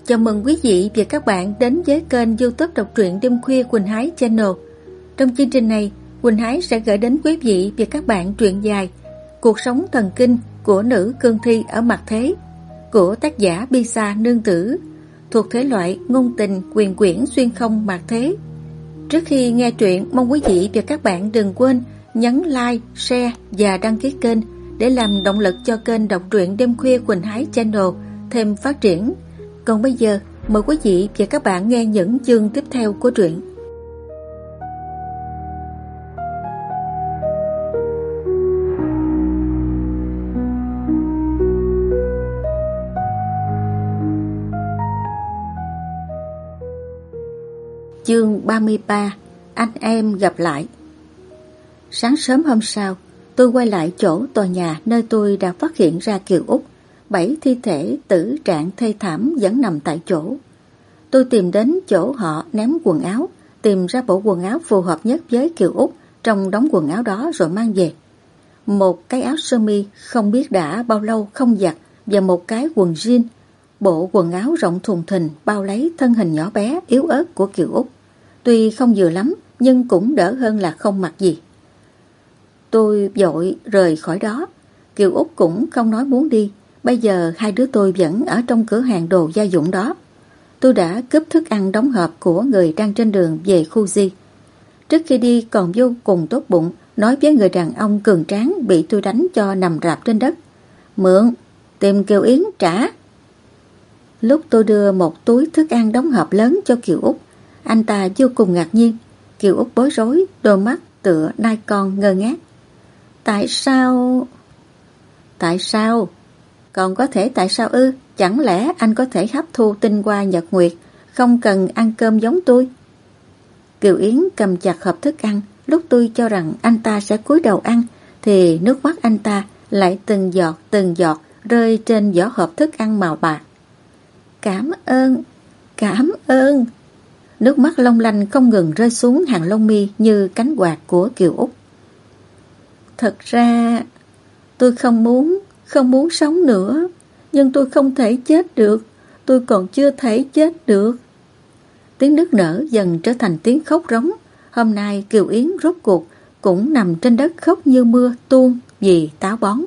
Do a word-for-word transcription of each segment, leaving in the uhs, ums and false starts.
Chào mừng quý vị và các bạn đến với kênh YouTube đọc truyện đêm khuya Quỳnh Hái Channel. Trong chương trình này, Quỳnh Hái sẽ gửi đến quý vị và các bạn truyện dài Cuộc sống thần kinh của nữ cương thi ở mặt thế của tác giả Bisa Nương Tử, thuộc thể loại ngôn tình quyền quyển xuyên không mặt thế. Trước khi nghe truyện, mong quý vị và các bạn đừng quên nhấn like, share và đăng ký kênh để làm động lực cho kênh đọc truyện đêm khuya Quỳnh Hái Channel thêm phát triển. Còn bây giờ, mời quý vị và các bạn nghe những chương tiếp theo của truyện. Chương ba mươi ba. Anh em gặp lại. Sáng sớm hôm sau, tôi quay lại chỗ tòa nhà nơi tôi đã phát hiện ra Kiều Úc. Bảy thi thể tử trạng thê thảm vẫn nằm tại chỗ. Tôi tìm đến chỗ họ ném quần áo, tìm ra bộ quần áo phù hợp nhất với Kiều Úc trong đống quần áo đó rồi mang về. Một cái áo sơ mi không biết đã bao lâu không giặt và một cái quần jean. Bộ quần áo rộng thùng thình bao lấy thân hình nhỏ bé yếu ớt của Kiều Úc. Tuy không vừa lắm nhưng cũng đỡ hơn là không mặc gì. Tôi vội rời khỏi đó. Kiều Úc cũng không nói muốn đi. Bây giờ hai đứa tôi vẫn ở trong cửa hàng đồ gia dụng đó. Tôi đã cướp thức ăn đóng hộp của người đang trên đường về khu Di. Trước khi đi còn vô cùng tốt bụng nói với người đàn ông cường tráng bị tôi đánh cho nằm rạp trên đất: "Mượn, tìm Kiều Yến trả." Lúc tôi đưa một túi thức ăn đóng hộp lớn cho Kiều Úc, anh ta vô cùng ngạc nhiên. Kiều Úc bối rối, đôi mắt tựa nai con ngơ ngác. Tại sao... Tại sao... Còn có thể tại sao ư? Chẳng lẽ anh có thể hấp thu tinh hoa nhật nguyệt, không cần ăn cơm giống tôi? Kiều Yến cầm chặt hộp thức ăn. Lúc tôi cho rằng anh ta sẽ cúi đầu ăn, thì nước mắt anh ta lại từng giọt từng giọt rơi trên vỏ hộp thức ăn màu bạc. Cảm ơn, cảm ơn. Nước mắt long lanh không ngừng rơi xuống hàng lông mi như cánh quạt của Kiều Úc. Thật ra tôi không muốn Không muốn sống nữa, nhưng tôi không thể chết được, tôi còn chưa thể chết được. Tiếng nức nở dần trở thành tiếng khóc rống. Hôm nay Kiều Yến rốt cuộc cũng nằm trên đất khóc như mưa tuôn vì táo bón.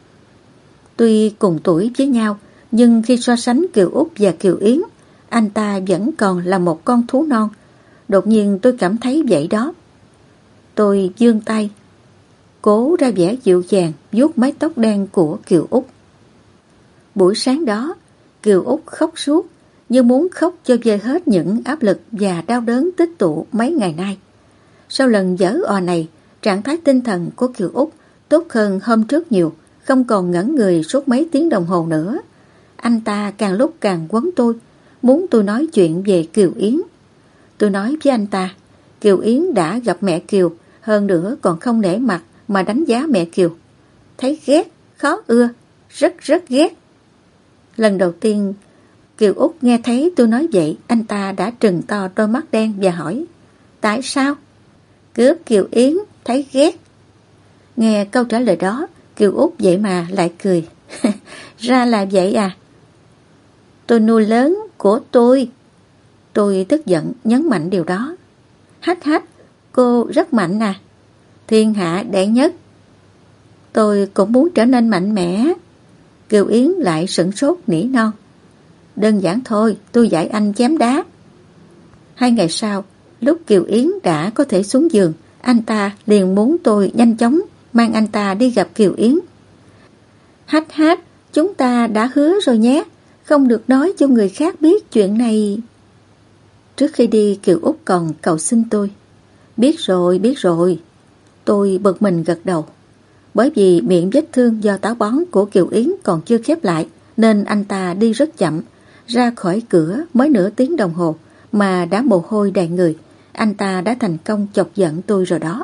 Tuy cùng tuổi với nhau, nhưng khi so sánh Kiều Úc và Kiều Yến, anh ta vẫn còn là một con thú non. Đột nhiên tôi cảm thấy vậy đó. Tôi giương tay, cố ra vẻ dịu dàng vuốt mái tóc đen của Kiều Úc. Buổi sáng đó, Kiều Úc khóc suốt, như muốn khóc cho vơi hết những áp lực và đau đớn tích tụ mấy ngày nay. Sau lần giở ò này, trạng thái tinh thần của Kiều Úc tốt hơn hôm trước nhiều, không còn ngẩn người suốt mấy tiếng đồng hồ nữa. Anh ta càng lúc càng quấn tôi, muốn tôi nói chuyện về Kiều Yến. Tôi nói với anh ta, Kiều Yến đã gặp mẹ Kiều, hơn nữa còn không nể mặt mà đánh giá mẹ Kiều. Thấy ghét, khó ưa, rất rất ghét. Lần đầu tiên Kiều Úc nghe thấy tôi nói vậy, anh ta đã trừng to đôi mắt đen và hỏi: Tại sao? Cướp Kiều Yến, thấy ghét. Nghe câu trả lời đó, Kiều Úc vậy mà lại cười. Ra là vậy à? Tôi nuôi lớn của tôi. Tôi tức giận nhấn mạnh điều đó. Hách hách, cô rất mạnh à? Thiên hạ đệ nhất. Tôi cũng muốn trở nên mạnh mẽ. Kiều Yến lại sửng sốt nỉ non. Đơn giản thôi, tôi dạy anh chém đá. Hai ngày sau, lúc Kiều Yến đã có thể xuống giường, anh ta liền muốn tôi nhanh chóng mang anh ta đi gặp Kiều Yến. Hách hách, chúng ta đã hứa rồi nhé, không được nói cho người khác biết chuyện này. Trước khi đi, Kiều Úc còn cầu xin tôi. Biết rồi, biết rồi. Tôi bực mình gật đầu. Bởi vì miệng vết thương do táo bón của Kiều Yến còn chưa khép lại, nên anh ta đi rất chậm. Ra khỏi cửa mới nửa tiếng đồng hồ mà đã mồ hôi đầy người. Anh ta đã thành công chọc giận tôi rồi đó.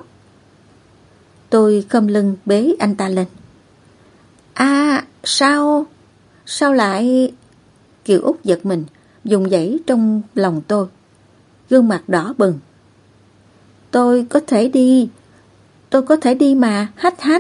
Tôi khom lưng bế anh ta lên. À, sao? Sao lại... Kiều Úc giật mình, dùng dãy trong lòng tôi. Gương mặt đỏ bừng. Tôi có thể đi. Tôi có thể đi mà, hách hách.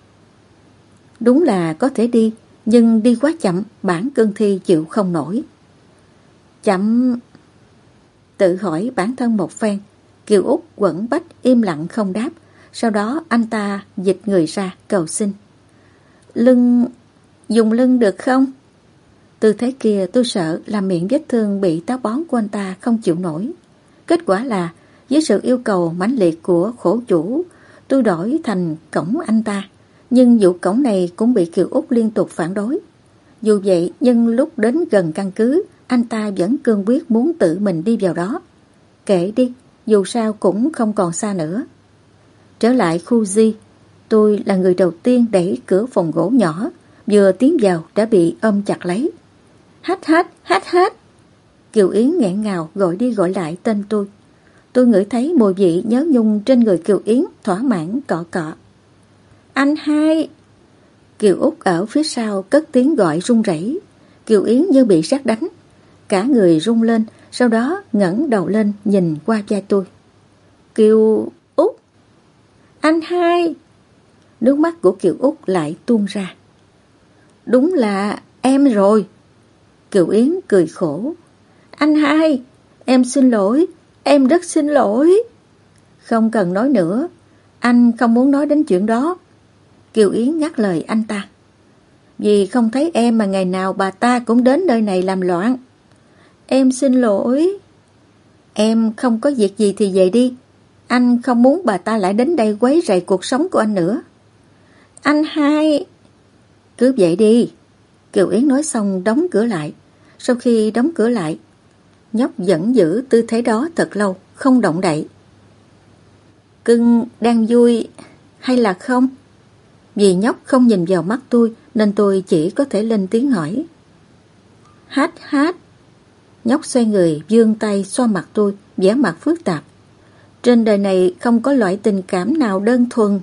Đúng là có thể đi, nhưng đi quá chậm, bản cương thi chịu không nổi. Chậm. Tự hỏi bản thân một phen, Kiều Út quẫn bách im lặng không đáp. Sau đó anh ta dịch người ra cầu xin. Lưng, dùng lưng được không? Tư thế kia tôi sợ làm miệng vết thương bị táo bón của anh ta không chịu nổi. Kết quả là với sự yêu cầu mãnh liệt của khổ chủ, tôi đổi thành cõng anh ta. Nhưng vụ cõng này cũng bị Kiều Út liên tục phản đối. Dù vậy, nhưng lúc đến gần căn cứ, anh ta vẫn cương quyết muốn tự mình đi vào đó. Kệ đi, dù sao cũng không còn xa nữa. Trở lại khu Di, tôi là người đầu tiên đẩy cửa phòng gỗ nhỏ, vừa tiến vào đã bị ôm chặt lấy. Hát hát, hát hát. Kiều Yến nghẹn ngào gọi đi gọi lại tên tôi. Tôi ngửi thấy mùi vị nhớ nhung trên người Kiều Yến, thỏa mãn cọ cọ. Anh hai. Kiều Út ở phía sau cất tiếng gọi run rẩy. Kiều Yến như bị sét đánh, cả người rung lên, sau đó ngẩng đầu lên nhìn qua vai tôi. Kiều Út. Anh hai. Nước mắt của Kiều Út lại tuôn ra. Đúng là em rồi. Kiều Yến cười khổ. Anh hai, em xin lỗi, em rất xin lỗi. Không cần nói nữa, anh không muốn nói đến chuyện đó. Kiều Yến ngắt lời anh ta. Vì không thấy em mà ngày nào bà ta cũng đến nơi này làm loạn. Em xin lỗi. Em không có việc gì thì về đi. Anh không muốn bà ta lại đến đây quấy rầy cuộc sống của anh nữa. Anh hai. Cứ vậy đi. Kiều Yến nói xong đóng cửa lại. Sau khi đóng cửa lại, nhóc vẫn giữ tư thế đó thật lâu, không động đậy. Cưng đang vui hay là không? Vì nhóc không nhìn vào mắt tôi nên tôi chỉ có thể lên tiếng hỏi. Hát hát. Nhóc xoay người vươn tay xoa mặt tôi, vẻ mặt phức tạp. Trên đời này không có loại tình cảm nào đơn thuần.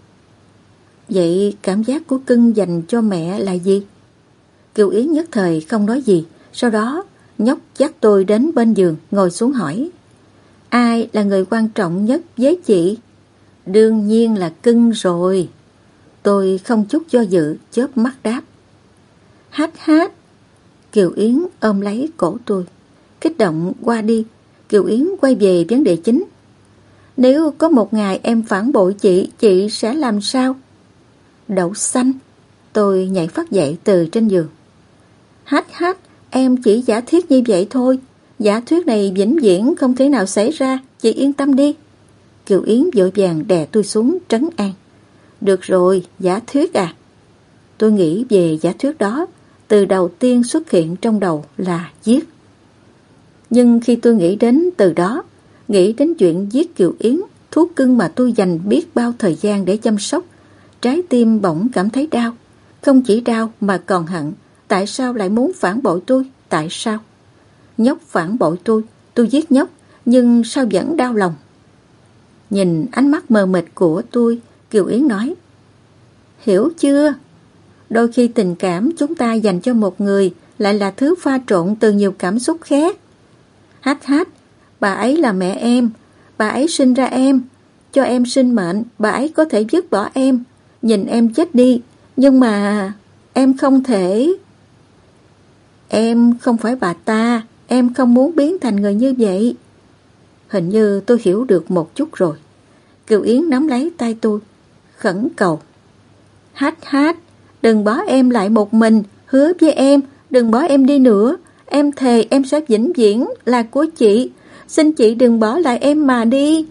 Vậy cảm giác của cưng dành cho mẹ là gì? Kiều Yến nhất thời không nói gì. Sau đó nhóc dắt tôi đến bên giường, ngồi xuống hỏi. Ai là người quan trọng nhất với chị? Đương nhiên là cưng rồi. Tôi không chút do dự, chớp mắt đáp. Hát hát. Kiều Yến ôm lấy cổ tôi. Kích động qua đi, Kiều Yến quay về vấn đề chính. Nếu có một ngày em phản bội chị, chị sẽ làm sao? Đậu xanh. Tôi nhảy phát dậy từ trên giường. Hát hát, em chỉ giả thuyết như vậy thôi. Giả thuyết này vĩnh viễn không thể nào xảy ra, chị yên tâm đi. Kiều Yến vội vàng đè tôi xuống trấn an. Được rồi, giả thuyết à? Tôi nghĩ về giả thuyết đó, từ đầu tiên xuất hiện trong đầu là giết. Nhưng khi tôi nghĩ đến từ đó, nghĩ đến chuyện giết Kiều Yến, thú cưng mà tôi dành biết bao thời gian để chăm sóc, trái tim bỗng cảm thấy đau. Không chỉ đau mà còn hận. Tại sao lại muốn phản bội tôi? Tại sao? Nhóc phản bội tôi, tôi giết nhóc, nhưng sao vẫn đau lòng? Nhìn ánh mắt mờ mịt của tôi, Kiều Yến nói. Hiểu chưa? Đôi khi tình cảm chúng ta dành cho một người lại là thứ pha trộn từ nhiều cảm xúc khác. Hát hát, bà ấy là mẹ em, bà ấy sinh ra em, cho em sinh mệnh, bà ấy có thể dứt bỏ em, nhìn em chết đi, nhưng mà em không thể. Em không phải bà ta, em không muốn biến thành người như vậy. Hình như tôi hiểu được một chút rồi. Kiều Yến nắm lấy tay tôi, khẩn cầu. Hát hát, đừng bỏ em lại một mình, hứa với em, đừng bỏ em đi nữa. Em thề em sẽ vĩnh viễn là của chị. Xin chị đừng bỏ lại em mà đi.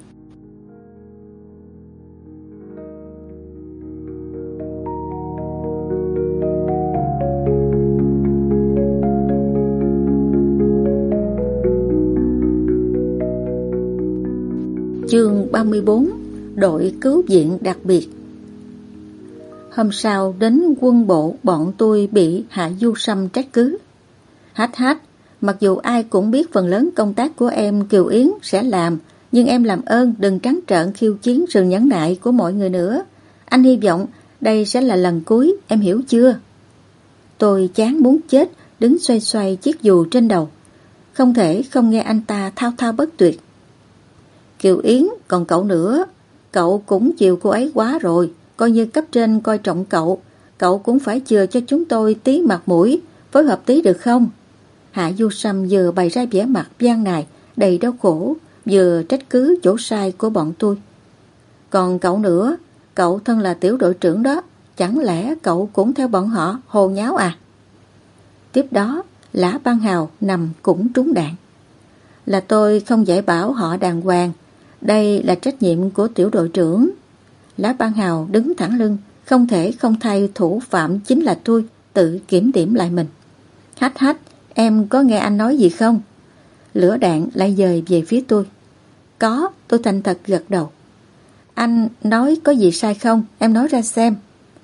Chương ba mươi bốn. Đội cứu viện đặc biệt. Hôm sau đến quân bộ, bọn tôi bị Hạ Du Sâm trách cứ. Hát hát, mặc dù ai cũng biết phần lớn công tác của em Kiều Yến sẽ làm, nhưng em làm ơn đừng trắng trợn khiêu chiến sự nhẫn nại của mọi người nữa. Anh hy vọng đây sẽ là lần cuối, em hiểu chưa? Tôi chán muốn chết, đứng xoay xoay chiếc dù trên đầu. Không thể không nghe anh ta thao thao bất tuyệt. Kiều Yến, còn cậu nữa, cậu cũng chiều cô ấy quá rồi, coi như cấp trên coi trọng cậu, cậu cũng phải chừa cho chúng tôi tí mặt mũi, phối hợp tí được không? Hạ Du Sâm vừa bày ra vẻ mặt gian nài đầy đau khổ, vừa trách cứ chỗ sai của bọn tôi. Còn cậu nữa, cậu thân là tiểu đội trưởng đó, chẳng lẽ cậu cũng theo bọn họ hồ nháo à? Tiếp đó, Lã Băng Hào nằm cũng trúng đạn. Là tôi không dạy bảo họ đàng hoàng, đây là trách nhiệm của tiểu đội trưởng. Lã Băng Hào đứng thẳng lưng, không thể không thay thủ phạm chính là tôi, tự kiểm điểm lại mình. Hách hách, em có nghe anh nói gì không? Lửa đạn lại dời về phía tôi. Có, tôi thành thật gật đầu. Anh nói có gì sai không? Em nói ra xem.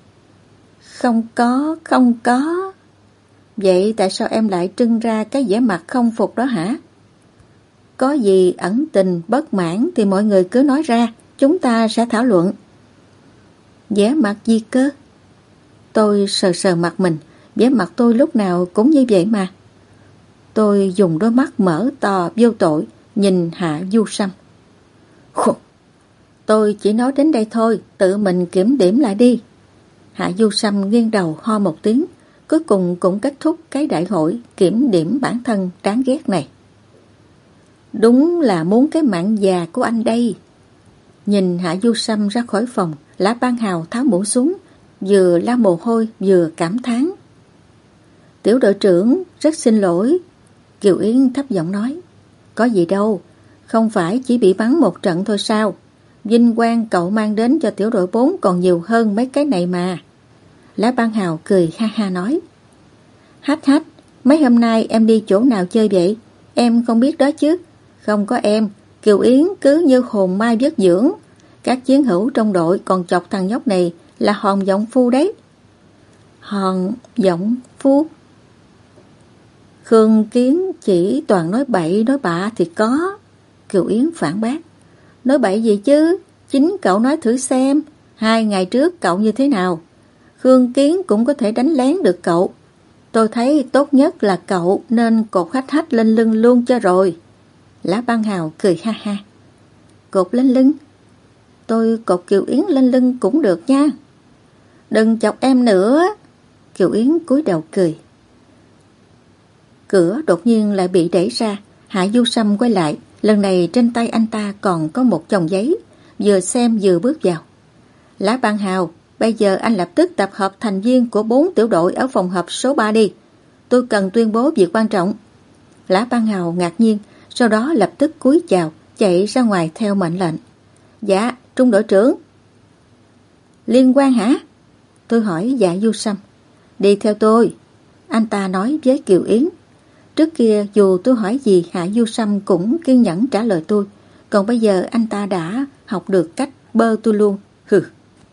Không có, không có. Vậy tại sao em lại trưng ra cái vẻ mặt không phục đó hả? Có gì ẩn tình, bất mãn thì mọi người cứ nói ra, chúng ta sẽ thảo luận. Vẻ mặt gì cơ? Tôi sờ sờ mặt mình, vẻ mặt tôi lúc nào cũng như vậy mà. Tôi dùng đôi mắt mở to vô tội, nhìn Hạ Du Sâm. Khủ, tôi chỉ nói đến đây thôi, tự mình kiểm điểm lại đi. Hạ Du Sâm nghiêng đầu ho một tiếng, cuối cùng cũng kết thúc cái đại hội kiểm điểm bản thân đáng ghét này. Đúng là muốn cái mạng già của anh đây. Nhìn Hạ Du Sâm ra khỏi phòng, Lã Băng Hào tháo mũ xuống, vừa lau mồ hôi vừa cảm thán. Tiểu đội trưởng rất xin lỗi. Kiều Yến thấp giọng nói. Có gì đâu, không phải chỉ bị bắn một trận thôi sao? Vinh quang cậu mang đến cho tiểu đội bốn còn nhiều hơn mấy cái này mà. Lã Băng Hào cười ha ha nói. Hách hách, mấy hôm nay em đi chỗ nào chơi vậy? Em không biết đó chứ. Không có em, Kiều Yến cứ như hồn ma vất dưỡng. Các chiến hữu trong đội còn chọc thằng nhóc này là Hòn Giọng Phu đấy. Hòn Giọng Phu? Khương Kiến chỉ toàn nói bậy nói bạ thì có. Kiều Yến phản bác. Nói bậy gì chứ? Chính cậu nói thử xem. Hai ngày trước cậu như thế nào? Khương Kiến cũng có thể đánh lén được cậu. Tôi thấy tốt nhất là cậu nên cột hách hách lên lưng luôn cho rồi. Lã Băng Hào cười ha ha. Cột lên lưng? Tôi cột Kiều Yến lên lưng cũng được nha. Đừng chọc em nữa. Kiều Yến cúi đầu cười. Cửa đột nhiên lại bị đẩy ra. Hạ Du Sâm quay lại. Lần này trên tay anh ta còn có một chồng giấy. Vừa xem vừa bước vào. Lã Băng Hào, bây giờ anh lập tức tập hợp thành viên của bốn tiểu đội ở phòng họp số ba đi. Tôi cần tuyên bố việc quan trọng. Lã Băng Hào ngạc nhiên, sau đó lập tức cúi chào, chạy ra ngoài theo mệnh lệnh. Dạ, trung đội trưởng. Liên quan hả? Tôi hỏi Dạ Du Sâm. Đi theo tôi. Anh ta nói với Kiều Yến. Trước kia dù tôi hỏi gì Hạ Du Sâm cũng kiên nhẫn trả lời tôi. Còn bây giờ anh ta đã học được cách bơ tôi luôn. Hừ.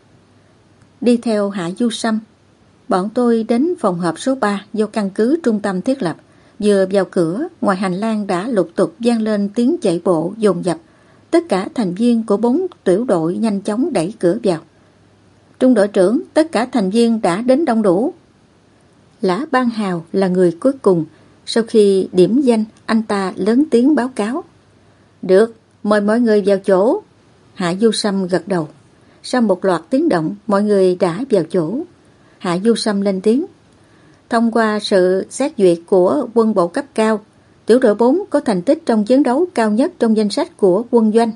Đi theo Hạ Du Sâm, bọn tôi đến phòng họp số ba do căn cứ trung tâm thiết lập. Vừa vào cửa, ngoài hành lang đã lục tục vang lên tiếng chạy bộ dồn dập. Tất cả thành viên của bốn tiểu đội nhanh chóng đẩy cửa vào. Trung đội trưởng, tất cả thành viên đã đến đông đủ. Lã Băng Hào là người cuối cùng. Sau khi điểm danh, anh ta lớn tiếng báo cáo. Được, mời mọi người vào chỗ. Hạ Du Sâm gật đầu. Sau một loạt tiếng động, mọi người đã vào chỗ. Hạ Du Sâm lên tiếng. Thông qua sự xét duyệt của quân bộ cấp cao, tiểu đội bốn có thành tích trong chiến đấu cao nhất trong danh sách của quân doanh.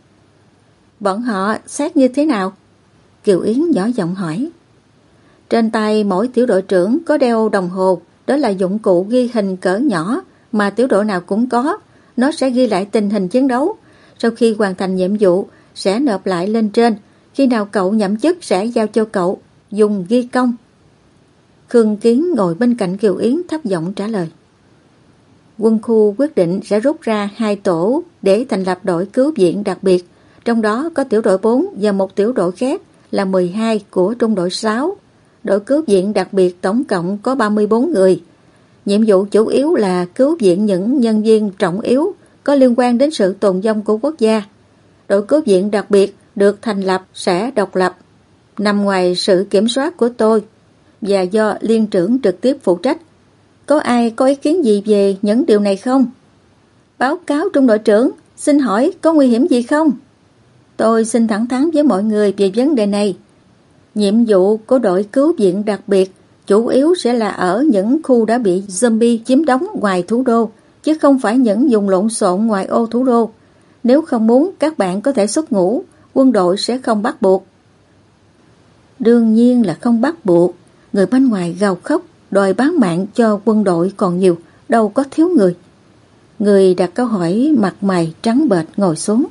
Bọn họ xét như thế nào? Kiều Yến nhỏ giọng hỏi. Trên tay mỗi tiểu đội trưởng có đeo đồng hồ, đó là dụng cụ ghi hình cỡ nhỏ mà tiểu đội nào cũng có. Nó sẽ ghi lại tình hình chiến đấu. Sau khi hoàn thành nhiệm vụ, sẽ nộp lại lên trên. Khi nào cậu nhậm chức sẽ giao cho cậu, dùng ghi công. Khương Kiến ngồi bên cạnh Kiều Yến thấp giọng trả lời. Quân khu quyết định sẽ rút ra hai tổ để thành lập đội cứu viện đặc biệt. Trong đó có tiểu đội bốn và một tiểu đội khác là mười hai của trung đội sáu. Đội cứu viện đặc biệt tổng cộng có ba mươi bốn người. Nhiệm vụ chủ yếu là cứu viện những nhân viên trọng yếu có liên quan đến sự tồn vong của quốc gia. Đội cứu viện đặc biệt được thành lập sẽ độc lập, nằm ngoài sự kiểm soát của tôi và do liên trưởng trực tiếp phụ trách. Có ai có ý kiến gì về những điều này không? Báo cáo trung đội trưởng, xin hỏi có nguy hiểm gì không? Tôi xin thẳng thắn với mọi người về vấn đề này. Nhiệm vụ của đội cứu viện đặc biệt chủ yếu sẽ là ở những khu đã bị zombie chiếm đóng ngoài thủ đô, chứ không phải những vùng lộn xộn ngoài ô thủ đô. Nếu không muốn, các bạn có thể xuất ngũ, quân đội sẽ không bắt buộc. Đương nhiên là không bắt buộc. Người bên ngoài gào khóc, đòi bán mạng cho quân đội còn nhiều, đâu có thiếu người. Người đặt câu hỏi mặt mày trắng bệch ngồi xuống.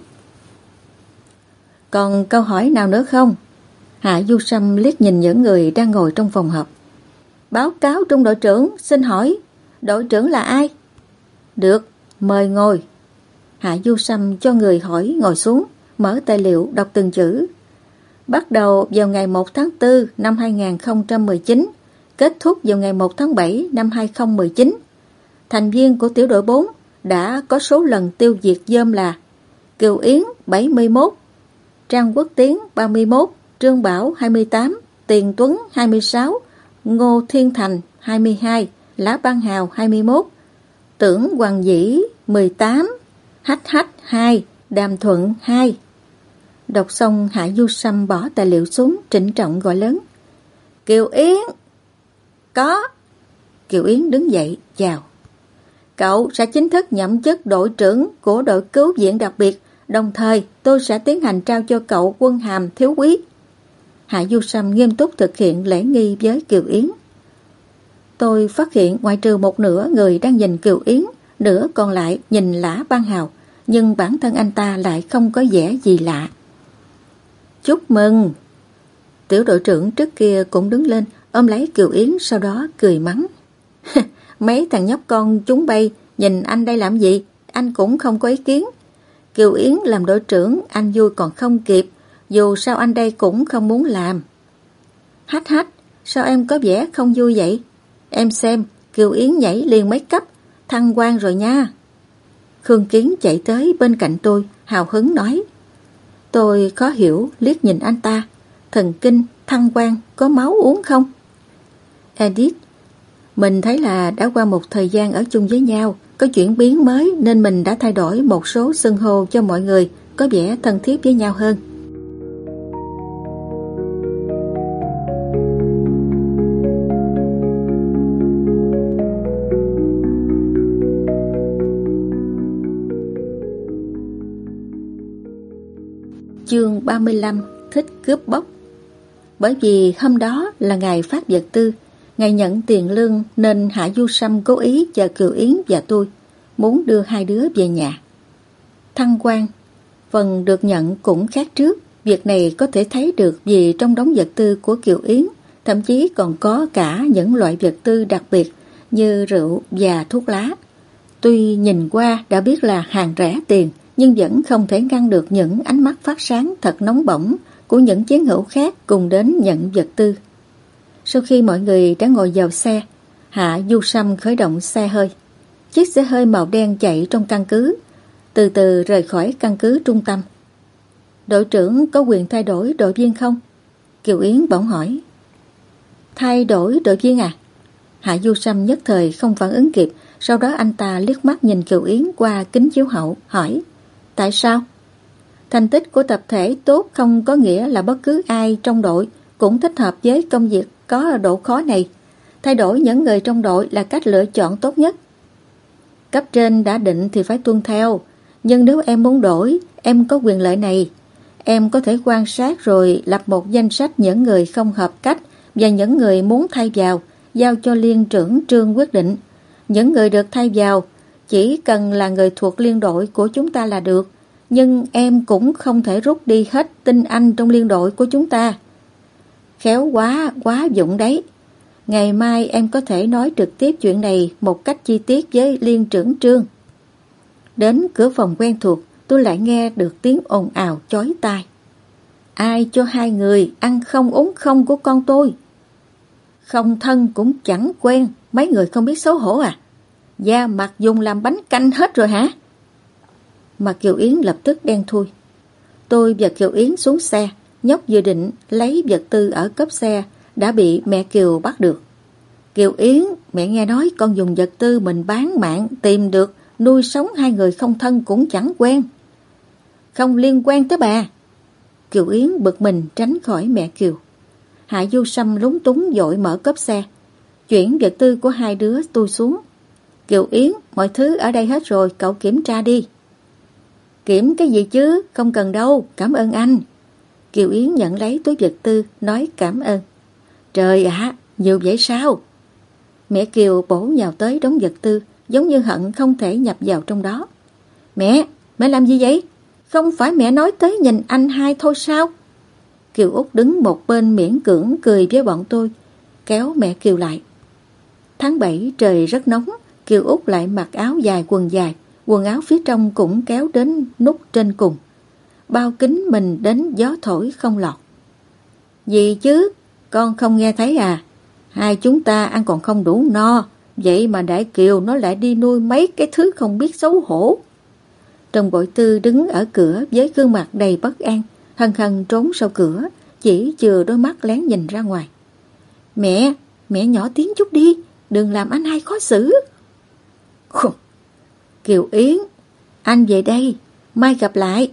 Còn câu hỏi nào nữa không? Hạ Du Sâm liếc nhìn những người đang ngồi trong phòng họp. Báo cáo trung đội trưởng, xin hỏi, đội trưởng là ai? Được, mời ngồi. Hạ Du Sâm cho người hỏi ngồi xuống, mở tài liệu đọc từng chữ. Bắt đầu vào ngày một tháng tư năm hai nghìn không trăm mười chín, kết thúc vào ngày một tháng bảy năm hai nghìn không trăm mười chín. Thành viên của tiểu đội bốn đã có số lần tiêu diệt dơm là Kiều Yến bảy mươi mốt, Trang Quốc Tiến ba mươi mốt, Trương Bảo hai mươi tám, Tiền Tuấn hai mươi sáu, Ngô Thiên Thành hai mươi hai, Lã Ban Hào hai mươi mốt, Tưởng Hoàng Dĩ mười tám, Hách Hách hai, Đàm Thuận hai. Đọc xong, Hạ Du Sâm bỏ tài liệu xuống, trịnh trọng gọi lớn. Kiều Yến! Có! Kiều Yến đứng dậy, chào. Cậu sẽ chính thức nhậm chức đội trưởng của đội cứu viện đặc biệt, đồng thời tôi sẽ tiến hành trao cho cậu quân hàm thiếu úy. Hạ Du Sâm nghiêm túc thực hiện lễ nghi với Kiều Yến. Tôi phát hiện ngoại trừ một nửa người đang nhìn Kiều Yến, nửa còn lại nhìn Lã Ban Hào, nhưng bản thân anh ta lại không có vẻ gì lạ. Chúc mừng! Tiểu đội trưởng trước kia cũng đứng lên, ôm lấy Kiều Yến, sau đó cười mắng. Mấy thằng nhóc con chúng bay, nhìn anh đây làm gì, anh cũng không có ý kiến. Kiều Yến làm đội trưởng, anh vui còn không kịp, dù sao anh đây cũng không muốn làm. Hách Hách, sao em có vẻ không vui vậy? Em xem, Kiều Yến nhảy liền mấy cấp, thăng quan rồi nha. Khương Kiến chạy tới bên cạnh tôi, hào hứng nói. Tôi khó hiểu, liếc nhìn anh ta. Thần kinh, thăng quan, có máu uống không? Edith, mình thấy là đã qua một thời gian ở chung với nhau, có chuyển biến mới nên mình đã thay đổi một số xưng hô cho mọi người, có vẻ thân thiết với nhau hơn. Chương ba mươi lăm, thích cướp bóc. Bởi vì hôm đó là ngày phát vật tư, ngày nhận tiền lương nên Hạ Du Sâm cố ý chờ Kiều Yến và tôi, muốn đưa hai đứa về nhà. Thăng quan, phần được nhận cũng khác trước, việc này có thể thấy được vì trong đống vật tư của Kiều Yến, thậm chí còn có cả những loại vật tư đặc biệt như rượu và thuốc lá. Tuy nhìn qua đã biết là hàng rẻ tiền, nhưng vẫn không thể ngăn được những ánh mắt phát sáng thật nóng bỏng của những chiến hữu khác cùng đến nhận vật tư. Sau khi mọi người đã ngồi vào xe, Hạ Du Sâm khởi động xe hơi. Chiếc xe hơi màu đen chạy trong căn cứ, từ từ rời khỏi căn cứ trung tâm. Đội trưởng có quyền thay đổi đội viên không? Kiều Yến bỗng hỏi. Thay đổi đội viên à? Hạ Du Sâm nhất thời không phản ứng kịp, sau đó anh ta liếc mắt nhìn Kiều Yến qua kính chiếu hậu, hỏi. Tại sao? Thành tích của tập thể tốt không có nghĩa là bất cứ ai trong đội cũng thích hợp với công việc có độ khó này. Thay đổi những người trong đội là cách lựa chọn tốt nhất. Cấp trên đã định thì phải tuân theo, nhưng nếu em muốn đổi, em có quyền lợi này. Em có thể quan sát rồi lập một danh sách những người không hợp cách và những người muốn thay vào, giao cho liên trưởng Trương quyết định. Những người được thay vào chỉ cần là người thuộc liên đội của chúng ta là được, nhưng em cũng không thể rút đi hết tinh anh trong liên đội của chúng ta. Khéo quá, quá dụng đấy. Ngày mai em có thể nói trực tiếp chuyện này một cách chi tiết với liên trưởng Trương. Đến cửa phòng quen thuộc, tôi lại nghe được tiếng ồn ào chói tai. Ai cho hai người ăn không uống không của con tôi? Không thân cũng chẳng quen, mấy người không biết xấu hổ à? Da mặt dùng làm bánh canh hết rồi hả? Mặt Kiều Yến lập tức đen thui. Tôi và Kiều Yến xuống xe, nhóc vừa định lấy vật tư ở cốp xe đã bị mẹ Kiều bắt được. Kiều Yến, mẹ nghe nói con dùng vật tư mình bán mạng tìm được, nuôi sống hai người không thân cũng chẳng quen. Không liên quan tới bà. Kiều Yến bực mình tránh khỏi mẹ Kiều. Hạ Du Sâm lúng túng vội mở cốp xe. chuyển vật tư của hai đứa tôi xuống. Kiều Yến, mọi thứ ở đây hết rồi, cậu kiểm tra đi. Kiểm cái gì chứ, không cần đâu, cảm ơn anh. Kiều Yến nhận lấy túi vật tư, nói cảm ơn. Trời ạ, à, nhiều vậy sao? Mẹ Kiều bổ nhào tới đống vật tư, giống như hận không thể nhập vào trong đó. Mẹ, mẹ làm gì vậy? Không phải mẹ nói tới nhìn anh hai thôi sao? Kiều Út đứng một bên miễn cưỡng cười với bọn tôi, kéo mẹ Kiều lại. Tháng bảy trời rất nóng, Kiều Út lại mặc áo dài quần dài, quần áo phía trong cũng kéo đến nút trên cùng. Bao kính mình đến gió thổi không lọt. Gì chứ, con không nghe thấy à? Hai chúng ta ăn còn không đủ no, vậy mà Đại Kiều nó lại đi nuôi mấy cái thứ không biết xấu hổ. Trần Bội Tư đứng ở cửa với gương mặt đầy bất an, hân hân trốn sau cửa, chỉ chừa đôi mắt lén nhìn ra ngoài. Mẹ, mẹ nhỏ tiếng chút đi, đừng làm anh hai khó xử. Khủ. Kiều Yến, anh về đây, mai gặp lại.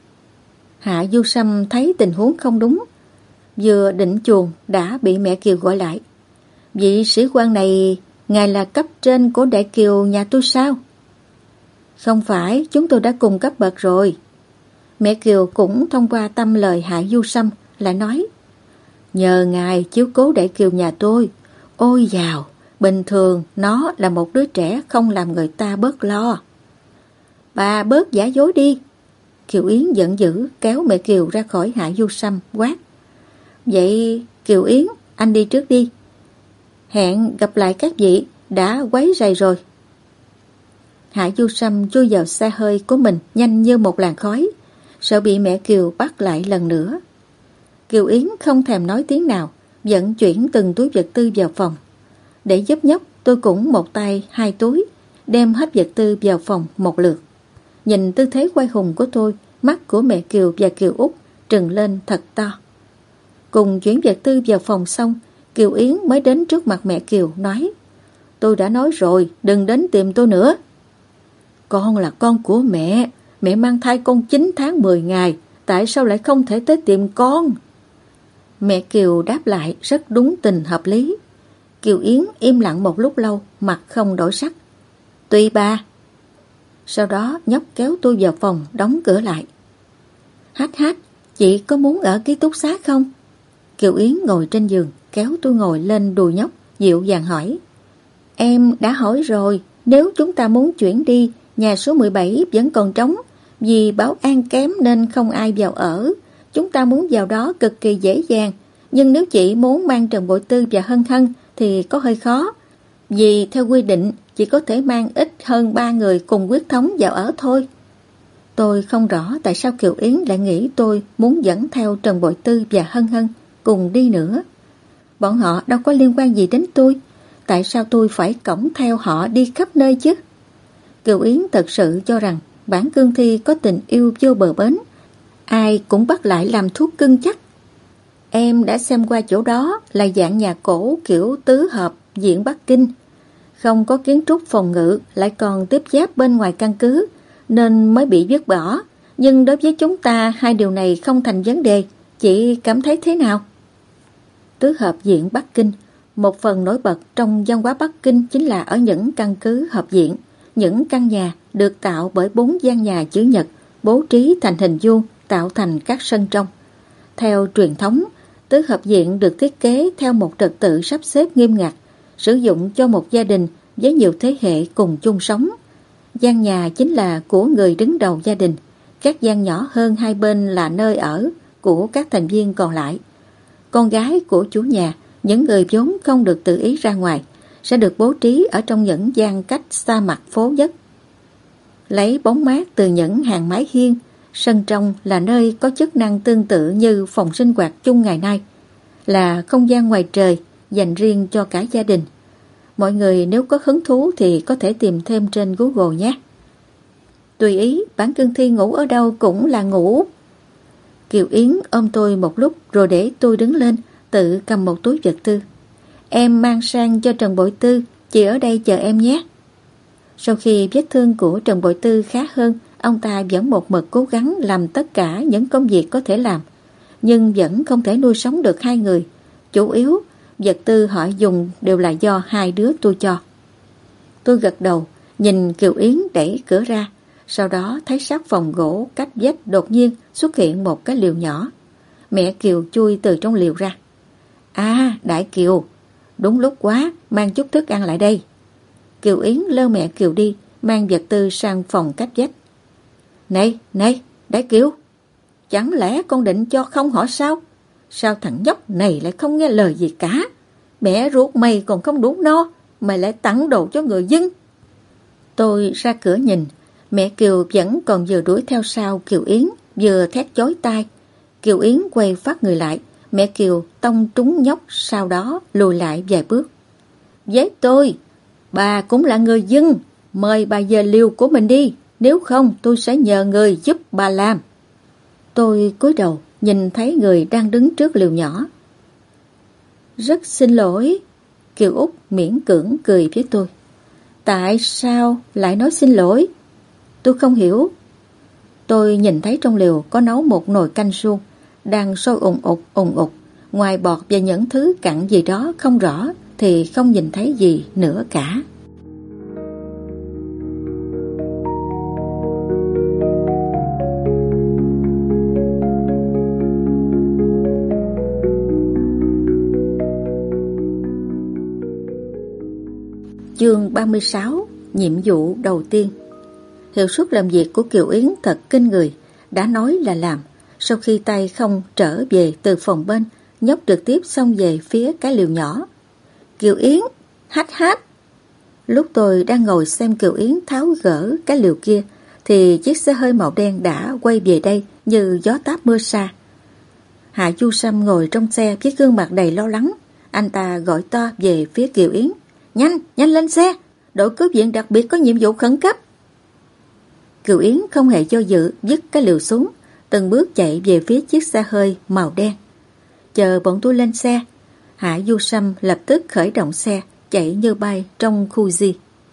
Hạ Du Sâm thấy tình huống không đúng, vừa định chuồn đã bị mẹ Kiều gọi lại. Vị sĩ quan này, ngài là cấp trên của Đại Kiều nhà tôi sao? Không phải, chúng tôi đã cùng cấp bậc rồi. Mẹ Kiều cũng thông qua tâm lời Hạ Du Sâm lại nói, nhờ ngài chiếu cố Đại Kiều nhà tôi. Ôi dào, bình thường nó là một đứa trẻ không làm người ta bớt lo. Bà bớt giả dối đi. Kiều Yến giận dữ kéo mẹ Kiều ra khỏi Hạ Du Sâm quát. Vậy Kiều Yến, anh đi trước đi. Hẹn gặp lại các vị, đã quấy rầy rồi. Hạ Du Sâm chui vào xe hơi của mình nhanh như một làn khói, sợ bị mẹ Kiều bắt lại lần nữa. Kiều Yến không thèm nói tiếng nào, vận chuyển từng túi vật tư vào phòng. Để giúp nhóc, tôi cũng một tay hai túi, đem hết vật tư vào phòng một lượt. Nhìn tư thế quay hùng của tôi, mắt của mẹ Kiều và Kiều Út trừng lên thật to. Cùng chuyển vật tư vào phòng xong, Kiều Yến mới đến trước mặt mẹ Kiều nói, tôi đã nói rồi, đừng đến tìm tôi nữa. Con là con của mẹ, mẹ mang thai con chín tháng mười ngày, tại sao lại không thể tới tìm con? Mẹ Kiều đáp lại rất đúng tình hợp lý. Kiều Yến im lặng một lúc lâu, mặt không đổi sắc. Tùy bà. Sau đó nhóc kéo tôi vào phòng, đóng cửa lại. Hát hát, chị có muốn ở ký túc xá không? Kiều Yến ngồi trên giường, kéo tôi ngồi lên đùi nhóc, dịu dàng hỏi. Em đã hỏi rồi, nếu chúng ta muốn chuyển đi, nhà số mười bảy vẫn còn trống, vì bảo an kém nên không ai vào ở. Chúng ta muốn vào đó cực kỳ dễ dàng, nhưng nếu chị muốn mang Trần Bội Tư và Hân Hân thì có hơi khó. Vì theo quy định, chỉ có thể mang ít hơn ba người cùng huyết thống vào ở thôi. Tôi không rõ tại sao Kiều Yến lại nghĩ tôi muốn dẫn theo Trần Bội Tư và Hân Hân cùng đi nữa. Bọn họ đâu có liên quan gì đến tôi. Tại sao tôi phải cõng theo họ đi khắp nơi chứ? Kiều Yến thật sự cho rằng bản cương thi có tình yêu vô bờ bến, ai cũng bắt lại làm thuốc cưng chắc. Em đã xem qua chỗ đó là dạng nhà cổ kiểu tứ hợp diện Bắc Kinh, không có kiến trúc phòng ngự, lại còn tiếp giáp bên ngoài căn cứ nên mới bị vứt bỏ. Nhưng đối với chúng ta hai điều này không thành vấn đề. Chị cảm thấy thế nào? Tứ hợp diện Bắc Kinh, một phần nổi bật trong văn hóa Bắc Kinh chính là ở những căn cứ hợp diện. Những căn nhà được tạo bởi bốn gian nhà chữ nhật, bố trí thành hình vuông, tạo thành các sân trong. Theo truyền thống, tứ hợp diện được thiết kế theo một trật tự sắp xếp nghiêm ngặt, sử dụng cho một gia đình với nhiều thế hệ cùng chung sống. Gian nhà chính là của người đứng đầu gia đình, các gian nhỏ hơn hai bên là nơi ở của các thành viên còn lại. Con gái của chủ nhà, những người vốn không được tự ý ra ngoài, sẽ được bố trí ở trong những gian cách xa mặt phố nhất. Lấy bóng mát từ những hàng mái hiên, sân trong là nơi có chức năng tương tự như phòng sinh hoạt chung ngày nay, là không gian ngoài trời dành riêng cho cả gia đình. Mọi người nếu có hứng thú thì có thể tìm thêm trên Google nhé. Tùy ý, bản cương thi ngủ ở đâu cũng là ngủ. Kiều Yến ôm tôi một lúc rồi để tôi đứng lên, tự cầm một túi vật tư. Em mang sang cho Trần Bội Tư, chị ở đây chờ em nhé. Sau khi vết thương của Trần Bội Tư khá hơn, ông ta vẫn một mực cố gắng làm tất cả những công việc có thể làm, nhưng vẫn không thể nuôi sống được hai người. Chủ yếu vật tư họ dùng đều là do hai đứa tôi cho. Tôi gật đầu, nhìn Kiều Yến đẩy cửa ra, sau đó thấy sát phòng gỗ cách vách đột nhiên xuất hiện một cái liều nhỏ. Mẹ Kiều chui từ trong liều ra. À, Đại Kiều, đúng lúc quá, mang chút thức ăn lại đây. Kiều Yến lơ mẹ Kiều đi, mang vật tư sang phòng cách vách. Này, này, Đại Kiều, chẳng lẽ con định cho không hỏi sao? Sao thằng nhóc này lại không nghe lời gì cả? Mẹ ruột mày còn không đủ no, mày lại tặng đồ cho người dân. Tôi ra cửa nhìn, mẹ Kiều vẫn còn vừa đuổi theo sau Kiều Yến, vừa thét chói tai. Kiều Yến quay phát người lại, mẹ Kiều tông trúng nhóc, sau đó lùi lại vài bước. Với tôi, bà cũng là người dân, mời bà về liều của mình đi, nếu không tôi sẽ nhờ người giúp bà làm. Tôi cúi đầu, nhìn thấy người đang đứng trước liều nhỏ. Rất xin lỗi, Kiều Út miễn cưỡng cười với tôi. Tại sao lại nói xin lỗi? Tôi không hiểu. Tôi nhìn thấy trong liều có nấu một nồi canh suông, đang sôi ùng ục ùng ục. Ngoài bọt và những thứ cặn gì đó không rõ thì không nhìn thấy gì nữa cả. Chương ba mươi sáu. Nhiệm vụ đầu tiên. Hiệu suất làm việc của Kiều Yến thật kinh người. Đã nói là làm. Sau khi tay không trở về từ phòng bên, nhóc trực tiếp xông về phía cái liều nhỏ. Kiều Yến, hách hách. Lúc tôi đang ngồi xem Kiều Yến tháo gỡ cái liều kia, thì chiếc xe hơi màu đen đã quay về đây như gió táp mưa sa. Hạ Du Sâm ngồi trong xe với gương mặt đầy lo lắng. Anh ta gọi to về phía Kiều Yến. Nhanh, nhanh lên xe, đội cứu viện đặc biệt có nhiệm vụ khẩn cấp. Kiều Yến không hề do dự, vứt cái liều xuống, từng bước chạy về phía chiếc xe hơi màu đen. Chờ bọn tôi lên xe, Hạ Du Sâm lập tức khởi động xe, chạy như bay trong khu di.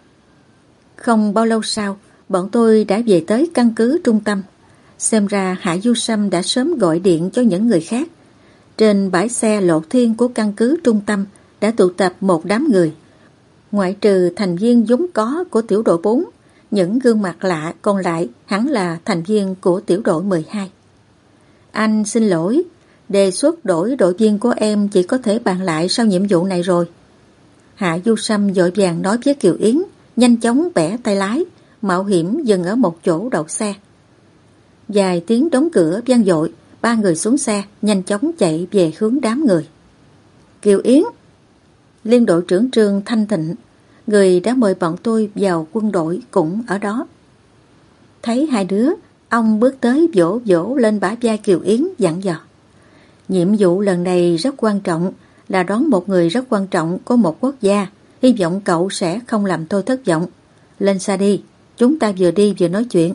Không bao lâu sau, bọn tôi đã về tới căn cứ trung tâm. Xem ra Hạ Du Sâm đã sớm gọi điện cho những người khác. Trên bãi xe Lộ Thiên của căn cứ trung tâm đã tụ tập một đám người. Ngoại trừ thành viên vốn có của tiểu đội bốn, những gương mặt lạ còn lại hẳn là thành viên của tiểu đội mười hai. Anh xin lỗi, đề xuất đổi đội viên của em chỉ có thể bàn lại sau nhiệm vụ này rồi. Hạ Du Sâm vội vàng nói với Kiều Yến, nhanh chóng bẻ tay lái, mạo hiểm dừng ở một chỗ đậu xe. Vài tiếng đóng cửa vang dội, ba người xuống xe, nhanh chóng chạy về hướng đám người. Kiều Yến, Liên đội trưởng Trương Thanh Thịnh, người đã mời bọn tôi vào quân đội cũng ở đó. Thấy hai đứa, ông bước tới vỗ vỗ lên bả vai Kiều Yến dặn dò. Nhiệm vụ lần này rất quan trọng, là đón một người rất quan trọng của một quốc gia. Hy vọng cậu sẽ không làm tôi thất vọng. Lên xe đi, chúng ta vừa đi vừa nói chuyện.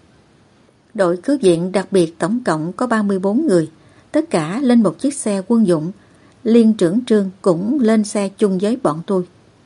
Đội cứu viện đặc biệt tổng cộng có ba mươi bốn người, tất cả lên một chiếc xe quân dụng. Liên trưởng Trương cũng lên xe chung với bọn tôi.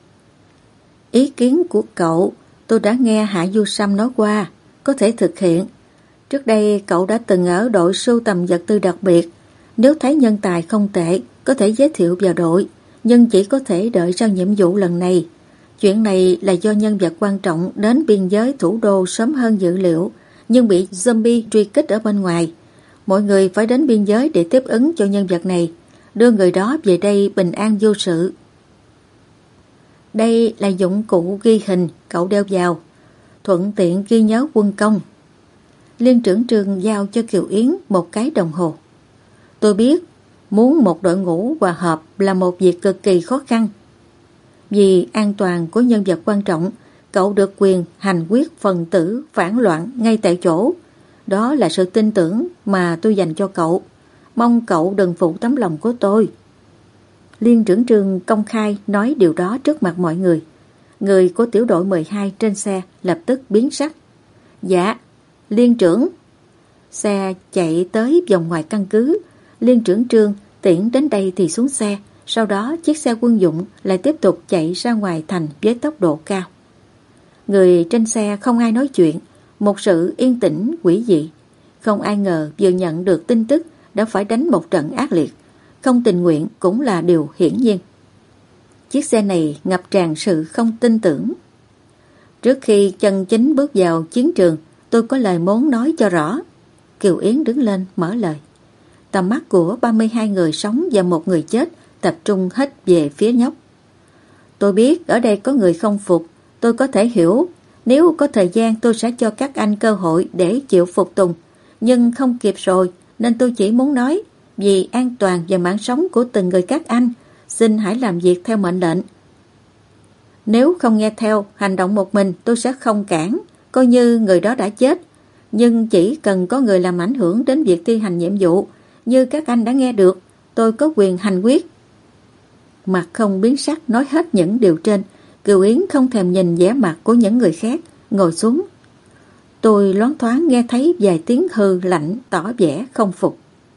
Ý kiến của cậu tôi đã nghe Hạ Du Sâm nói qua, có thể thực hiện. Trước đây cậu đã từng ở đội sưu tầm vật tư đặc biệt. Nếu thấy nhân tài không tệ, có thể giới thiệu vào đội, nhưng chỉ có thể đợi sau nhiệm vụ lần này. Chuyện này là do nhân vật quan trọng đến biên giới thủ đô sớm hơn dự liệu, nhưng bị zombie truy kích ở bên ngoài. Mọi người phải đến biên giới để tiếp ứng cho nhân vật này, đưa người đó về đây bình an vô sự. Đây là dụng cụ ghi hình cậu đeo vào, thuận tiện ghi nhớ quân công. Liên trưởng Trương giao cho Kiều Yến một cái đồng hồ. Tôi biết, muốn một đội ngũ hòa hợp là một việc cực kỳ khó khăn. Vì an toàn của nhân vật quan trọng, cậu được quyền hành quyết phần tử phản loạn ngay tại chỗ. Đó là sự tin tưởng mà tôi dành cho cậu. Mong cậu đừng phụ tấm lòng của tôi. Liên trưởng Trương công khai nói điều đó trước mặt mọi người. Người của tiểu đội mười hai trên xe lập tức biến sắc. Dạ, Liên trưởng. Xe chạy tới vòng ngoài căn cứ. Liên trưởng Trương tiễn đến đây thì xuống xe. Sau đó chiếc xe quân dụng lại tiếp tục chạy ra ngoài thành với tốc độ cao. Người trên xe không ai nói chuyện. Một sự yên tĩnh quỷ dị. Không ai ngờ vừa nhận được tin tức đã phải đánh một trận ác liệt. Không tình nguyện cũng là điều hiển nhiên. chiếc xe này ngập tràn sự không tin tưởng. Trước khi chân chính bước vào chiến trường, tôi có lời muốn nói cho rõ. Kiều Yến đứng lên mở lời. Tầm mắt của ba mươi hai người sống và một người chết tập trung hết về phía nhóc. Tôi biết ở đây có người không phục, tôi có thể hiểu. Nếu có thời gian tôi sẽ cho các anh cơ hội để chịu phục tùng. Nhưng không kịp rồi, nên tôi chỉ muốn nói, vì an toàn và mạng sống của từng người các anh, xin hãy làm việc theo mệnh lệnh. Nếu không nghe theo, hành động một mình tôi sẽ không cản, coi như người đó đã chết. Nhưng chỉ cần có người làm ảnh hưởng đến việc thi hành nhiệm vụ, như các anh đã nghe được, tôi có quyền hành quyết. Mặt không biến sắc nói hết những điều trên, Kiều Yến không thèm nhìn vẻ mặt của những người khác, ngồi xuống. Tôi loáng thoáng nghe thấy vài tiếng hừ lạnh tỏ vẻ không phục.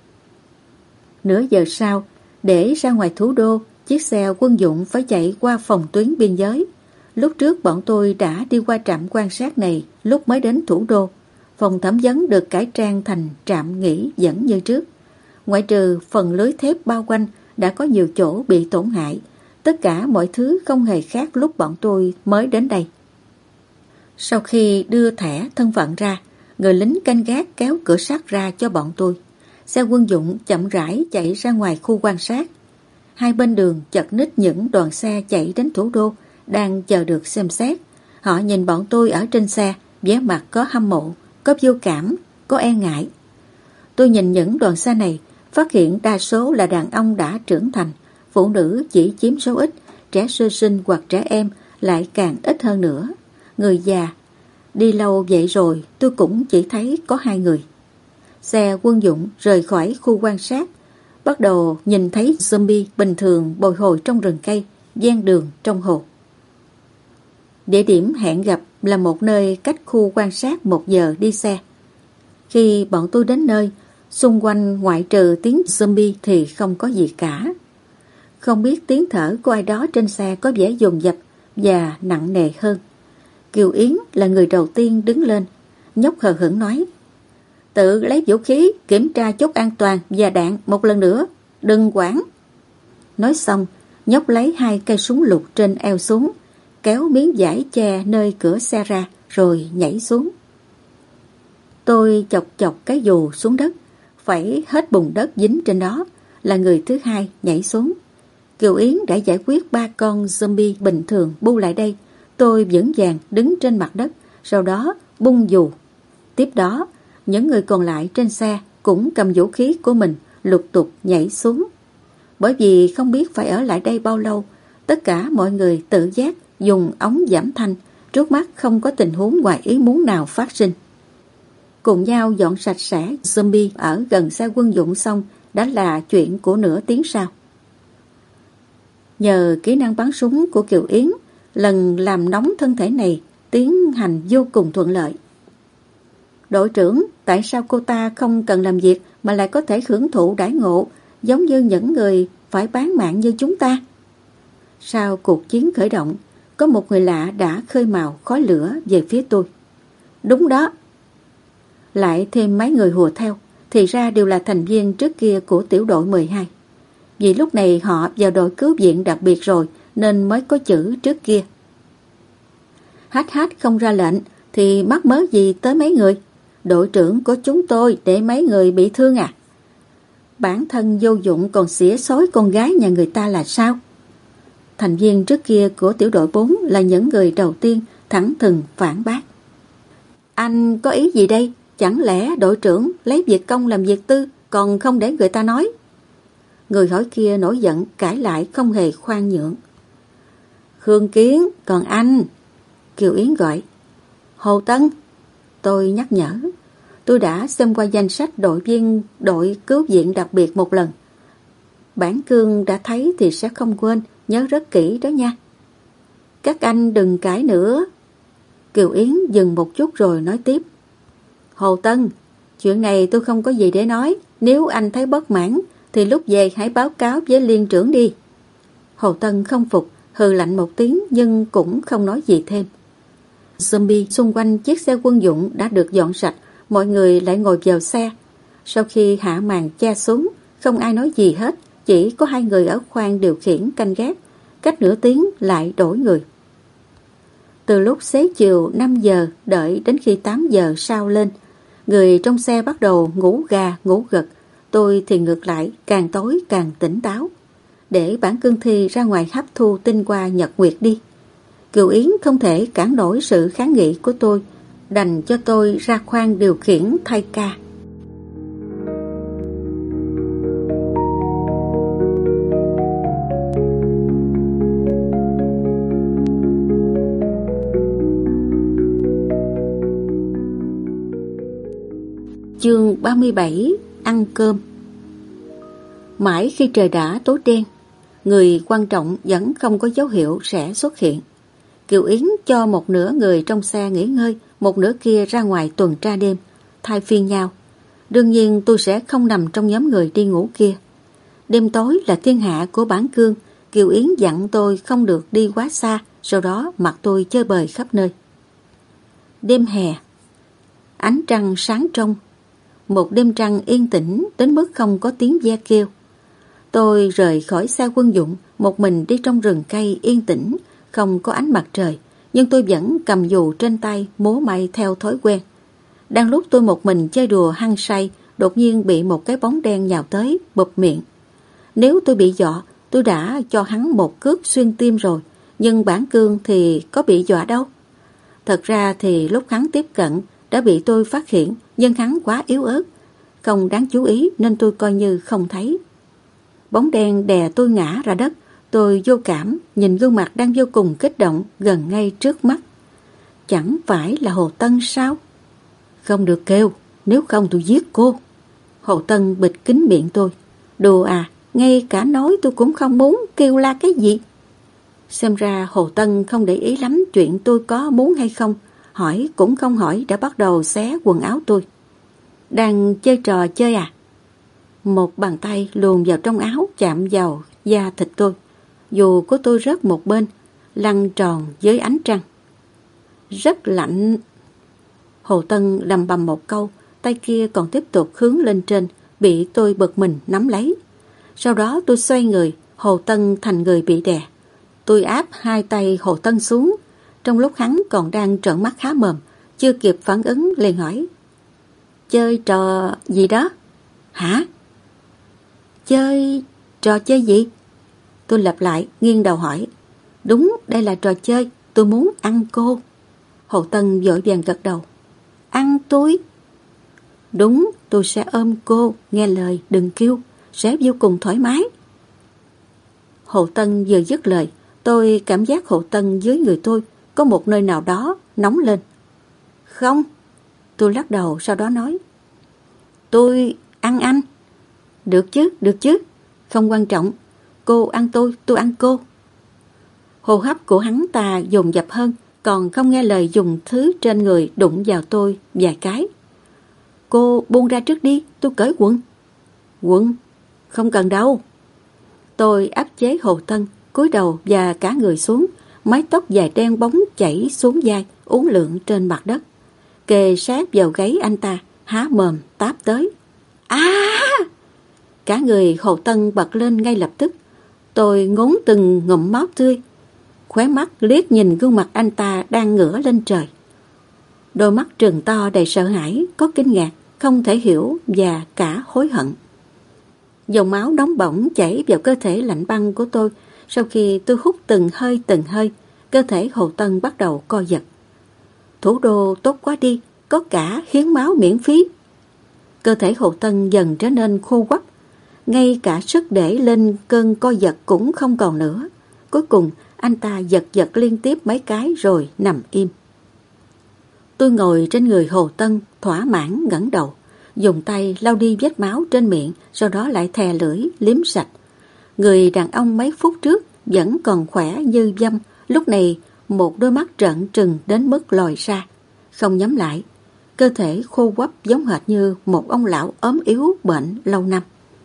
Nửa giờ sau, để ra ngoài thủ đô, chiếc xe quân dụng phải chạy qua phòng tuyến biên giới. Lúc trước bọn tôi đã đi qua trạm quan sát này lúc mới đến thủ đô. Phòng thẩm vấn được cải trang thành trạm nghỉ vẫn như trước. Ngoại trừ phần lưới thép bao quanh đã có nhiều chỗ bị tổn hại. Tất cả mọi thứ không hề khác lúc bọn tôi mới đến đây. Sau khi đưa thẻ thân phận ra, người lính canh gác kéo cửa sắt ra cho bọn tôi. Xe quân dụng chậm rãi chạy ra ngoài khu quan sát. Hai bên đường chật ních những đoàn xe chạy đến thủ đô, đang chờ được xem xét. Họ nhìn bọn tôi ở trên xe, vẻ mặt có hâm mộ, có vô cảm, có e ngại. Tôi nhìn những đoàn xe này, phát hiện đa số là đàn ông đã trưởng thành, phụ nữ chỉ chiếm số ít, trẻ sơ sinh hoặc trẻ em lại càng ít hơn nữa. Người già, đi lâu vậy rồi tôi cũng chỉ thấy có hai người. Xe quân dụng rời khỏi khu quan sát, bắt đầu nhìn thấy zombie bình thường bồi hồi trong rừng cây, ven đường trong hồ. Địa điểm hẹn gặp là một nơi cách khu quan sát một giờ đi xe. Khi bọn tôi đến nơi, xung quanh ngoại trừ tiếng zombie thì không có gì cả. Không biết tiếng thở của ai đó trên xe có vẻ dồn dập và nặng nề hơn. Kiều Yến là người đầu tiên đứng lên. Nhóc hờ hững nói: tự lấy vũ khí, kiểm tra chốt an toàn và đạn một lần nữa, đừng quản. Nói xong, nhóc lấy hai cây súng lục trên eo xuống, kéo miếng vải che nơi cửa xe ra rồi nhảy xuống. Tôi chọc chọc cái dù xuống đất, phẩy hết bùn đất dính trên đó, là người thứ hai nhảy xuống. Kiều Yến đã giải quyết ba con zombie bình thường bu lại đây. Tôi vững vàng đứng trên mặt đất, sau đó bung dù. Tiếp đó, những người còn lại trên xe cũng cầm vũ khí của mình lục tục nhảy xuống. Bởi vì không biết phải ở lại đây bao lâu, tất cả mọi người tự giác dùng ống giảm thanh, trước mắt không có tình huống ngoài ý muốn nào phát sinh. Cùng nhau dọn sạch sẽ zombie ở gần xe quân dụng xong đã là chuyện của nửa tiếng sau. Nhờ kỹ năng bắn súng của Kiều Yến, lần làm nóng thân thể này tiến hành vô cùng thuận lợi. Đội trưởng, tại sao cô ta không cần làm việc mà lại có thể hưởng thụ đãi ngộ giống như những người phải bán mạng như chúng ta? Sau cuộc chiến khởi động, có một người lạ đã khơi mào khói lửa về phía tôi. Đúng đó. Lại thêm mấy người hùa theo, thì ra đều là thành viên trước kia của tiểu đội mười hai. Vì lúc này họ vào đội cứu viện đặc biệt rồi nên mới có chữ trước kia. Hát hát không ra lệnh thì mắc mớ gì tới mấy người? Đội trưởng của chúng tôi để mấy người bị thương à? Bản thân vô dụng còn xỉa xói con gái nhà người ta là sao? Thành viên trước kia của tiểu đội bốn là những người đầu tiên thẳng thừng phản bác. Anh có ý gì đây? Chẳng lẽ đội trưởng lấy việc công làm việc tư còn không để người ta nói? Người hỏi kia nổi giận cãi lại không hề khoan nhượng. Khương Kiến, còn anh? Kiều Yến gọi. Hồ Tân. Tôi nhắc nhở. Tôi đã xem qua danh sách đội viên đội cứu viện đặc biệt một lần. Bản Cương đã thấy thì sẽ không quên, nhớ rất kỹ đó nha. Các anh đừng cãi nữa. Kiều Yến dừng một chút rồi nói tiếp. Hồ Tân, chuyện này tôi không có gì để nói. Nếu anh thấy bất mãn thì lúc về hãy báo cáo với liên trưởng đi. Hồ Tân không phục, hừ lạnh một tiếng nhưng cũng không nói gì thêm. Zombie xung quanh chiếc xe quân dụng đã được dọn sạch, mọi người lại ngồi vào xe. Sau khi hạ màn che xuống, không ai nói gì hết, chỉ có hai người ở khoang điều khiển canh gác. cách nửa tiếng lại đổi người. Từ lúc xế chiều năm giờ đợi đến khi tám giờ sau lên, người trong xe bắt đầu ngủ gà ngủ gật, tôi thì ngược lại càng tối càng tỉnh táo. Để bản cương thi ra ngoài hấp thu tinh qua nhật nguyệt đi. Kiều Yến không thể cản nổi sự kháng nghị của tôi, đành cho tôi ra khoang điều khiển thay ca. Chương ba mươi bảy. Ăn cơm. Mãi khi trời đã tối đen, người quan trọng vẫn không có dấu hiệu sẽ xuất hiện. Kiều Yến cho một nửa người trong xe nghỉ ngơi, một nửa kia ra ngoài tuần tra đêm, thay phiên nhau. Đương nhiên tôi sẽ không nằm trong nhóm người đi ngủ kia. Đêm tối là thiên hạ của bản cương, Kiều Yến dặn tôi không được đi quá xa, sau đó mặc tôi chơi bời khắp nơi. Đêm hè, ánh trăng sáng trong, một đêm trăng yên tĩnh đến mức không có tiếng ve kêu. Tôi rời khỏi xe quân dụng, một mình đi trong rừng cây yên tĩnh, không có ánh mặt trời, nhưng tôi vẫn cầm dù trên tay múa may theo thói quen. Đang lúc tôi một mình chơi đùa hăng say, đột nhiên bị một cái bóng đen nhào tới, bụp miệng. Nếu tôi bị dọa, tôi đã cho hắn một cước xuyên tim rồi, nhưng bản cương thì có bị dọa đâu. Thật ra thì lúc hắn tiếp cận đã bị tôi phát hiện, nhưng hắn quá yếu ớt, không đáng chú ý nên tôi coi như không thấy. Bóng đen đè tôi ngã ra đất, tôi vô cảm nhìn gương mặt đang vô cùng kích động gần ngay trước mắt. Chẳng phải là Hồ Tân sao? Không được kêu, nếu không tôi giết cô. Hồ Tân bịt kín miệng tôi. Đùa à, ngay cả nói tôi cũng không muốn, kêu la cái gì? Xem ra Hồ Tân không để ý lắm chuyện tôi có muốn hay không, hỏi cũng không hỏi đã bắt đầu xé quần áo tôi. Đang chơi trò chơi à? Một bàn tay luồn vào trong áo chạm vào da thịt tôi. Dù của tôi rớt một bên, lăn tròn dưới ánh trăng. Rất lạnh. Hồ Tân lầm bầm một câu, tay kia còn tiếp tục hướng lên trên, bị tôi bực mình nắm lấy. Sau đó tôi xoay người, Hồ Tân thành người bị đè. Tôi áp hai tay Hồ Tân xuống, trong lúc hắn còn đang trợn mắt há mồm, chưa kịp phản ứng liền hỏi. Chơi trò gì đó? Hả? Chơi... trò chơi gì? Tôi lặp lại, nghiêng đầu hỏi. Đúng, đây là trò chơi, tôi muốn ăn cô. Hồ Tân vội vàng gật đầu. Ăn tôi? Đúng, tôi sẽ ôm cô, nghe lời, đừng kêu, sẽ vô cùng thoải mái. Hồ Tân vừa dứt lời, tôi cảm giác Hồ Tân dưới người tôi có một nơi nào đó nóng lên. Không, tôi lắc đầu sau đó nói. Tôi ăn anh. Được chứ, được chứ, không quan trọng. Cô ăn tôi, tôi ăn cô. Hô hấp của hắn ta dồn dập hơn, còn không nghe lời dùng thứ trên người đụng vào tôi vài cái. Cô buông ra trước đi, tôi cởi quần. Quần? Không cần đâu. Tôi áp chế Hồ Tân, cúi đầu và cả người xuống, mái tóc dài đen bóng chảy xuống vai, uốn lượn trên mặt đất. Kề sát vào gáy anh ta, há mồm táp tới. À! Cả người Hồ Tân bật lên ngay lập tức. Tôi ngốn từng ngụm máu tươi, khóe mắt liếc nhìn gương mặt anh ta đang ngửa lên trời. Đôi mắt trừng to đầy sợ hãi, có kinh ngạc, không thể hiểu và cả hối hận. Dòng máu nóng bỏng chảy vào cơ thể lạnh băng của tôi. Sau khi tôi hút từng hơi từng hơi, cơ thể Hồ Tân bắt đầu co giật. Thủ đô tốt quá đi, có cả hiến máu miễn phí. Cơ thể Hồ Tân dần trở nên khô quắt, ngay cả sức để lên cơn co giật cũng không còn nữa. Cuối cùng anh ta giật giật liên tiếp mấy cái rồi nằm im. Tôi ngồi trên người Hồ Tân, thỏa mãn ngẩng đầu, dùng tay lau đi vết máu trên miệng, sau đó lại thè lưỡi liếm sạch. Người đàn ông mấy phút trước vẫn còn khỏe như dâm, lúc này một đôi mắt trợn trừng đến mức lồi ra, không nhắm lại. Cơ thể khô quắp giống hệt như một ông lão ốm yếu bệnh lâu năm.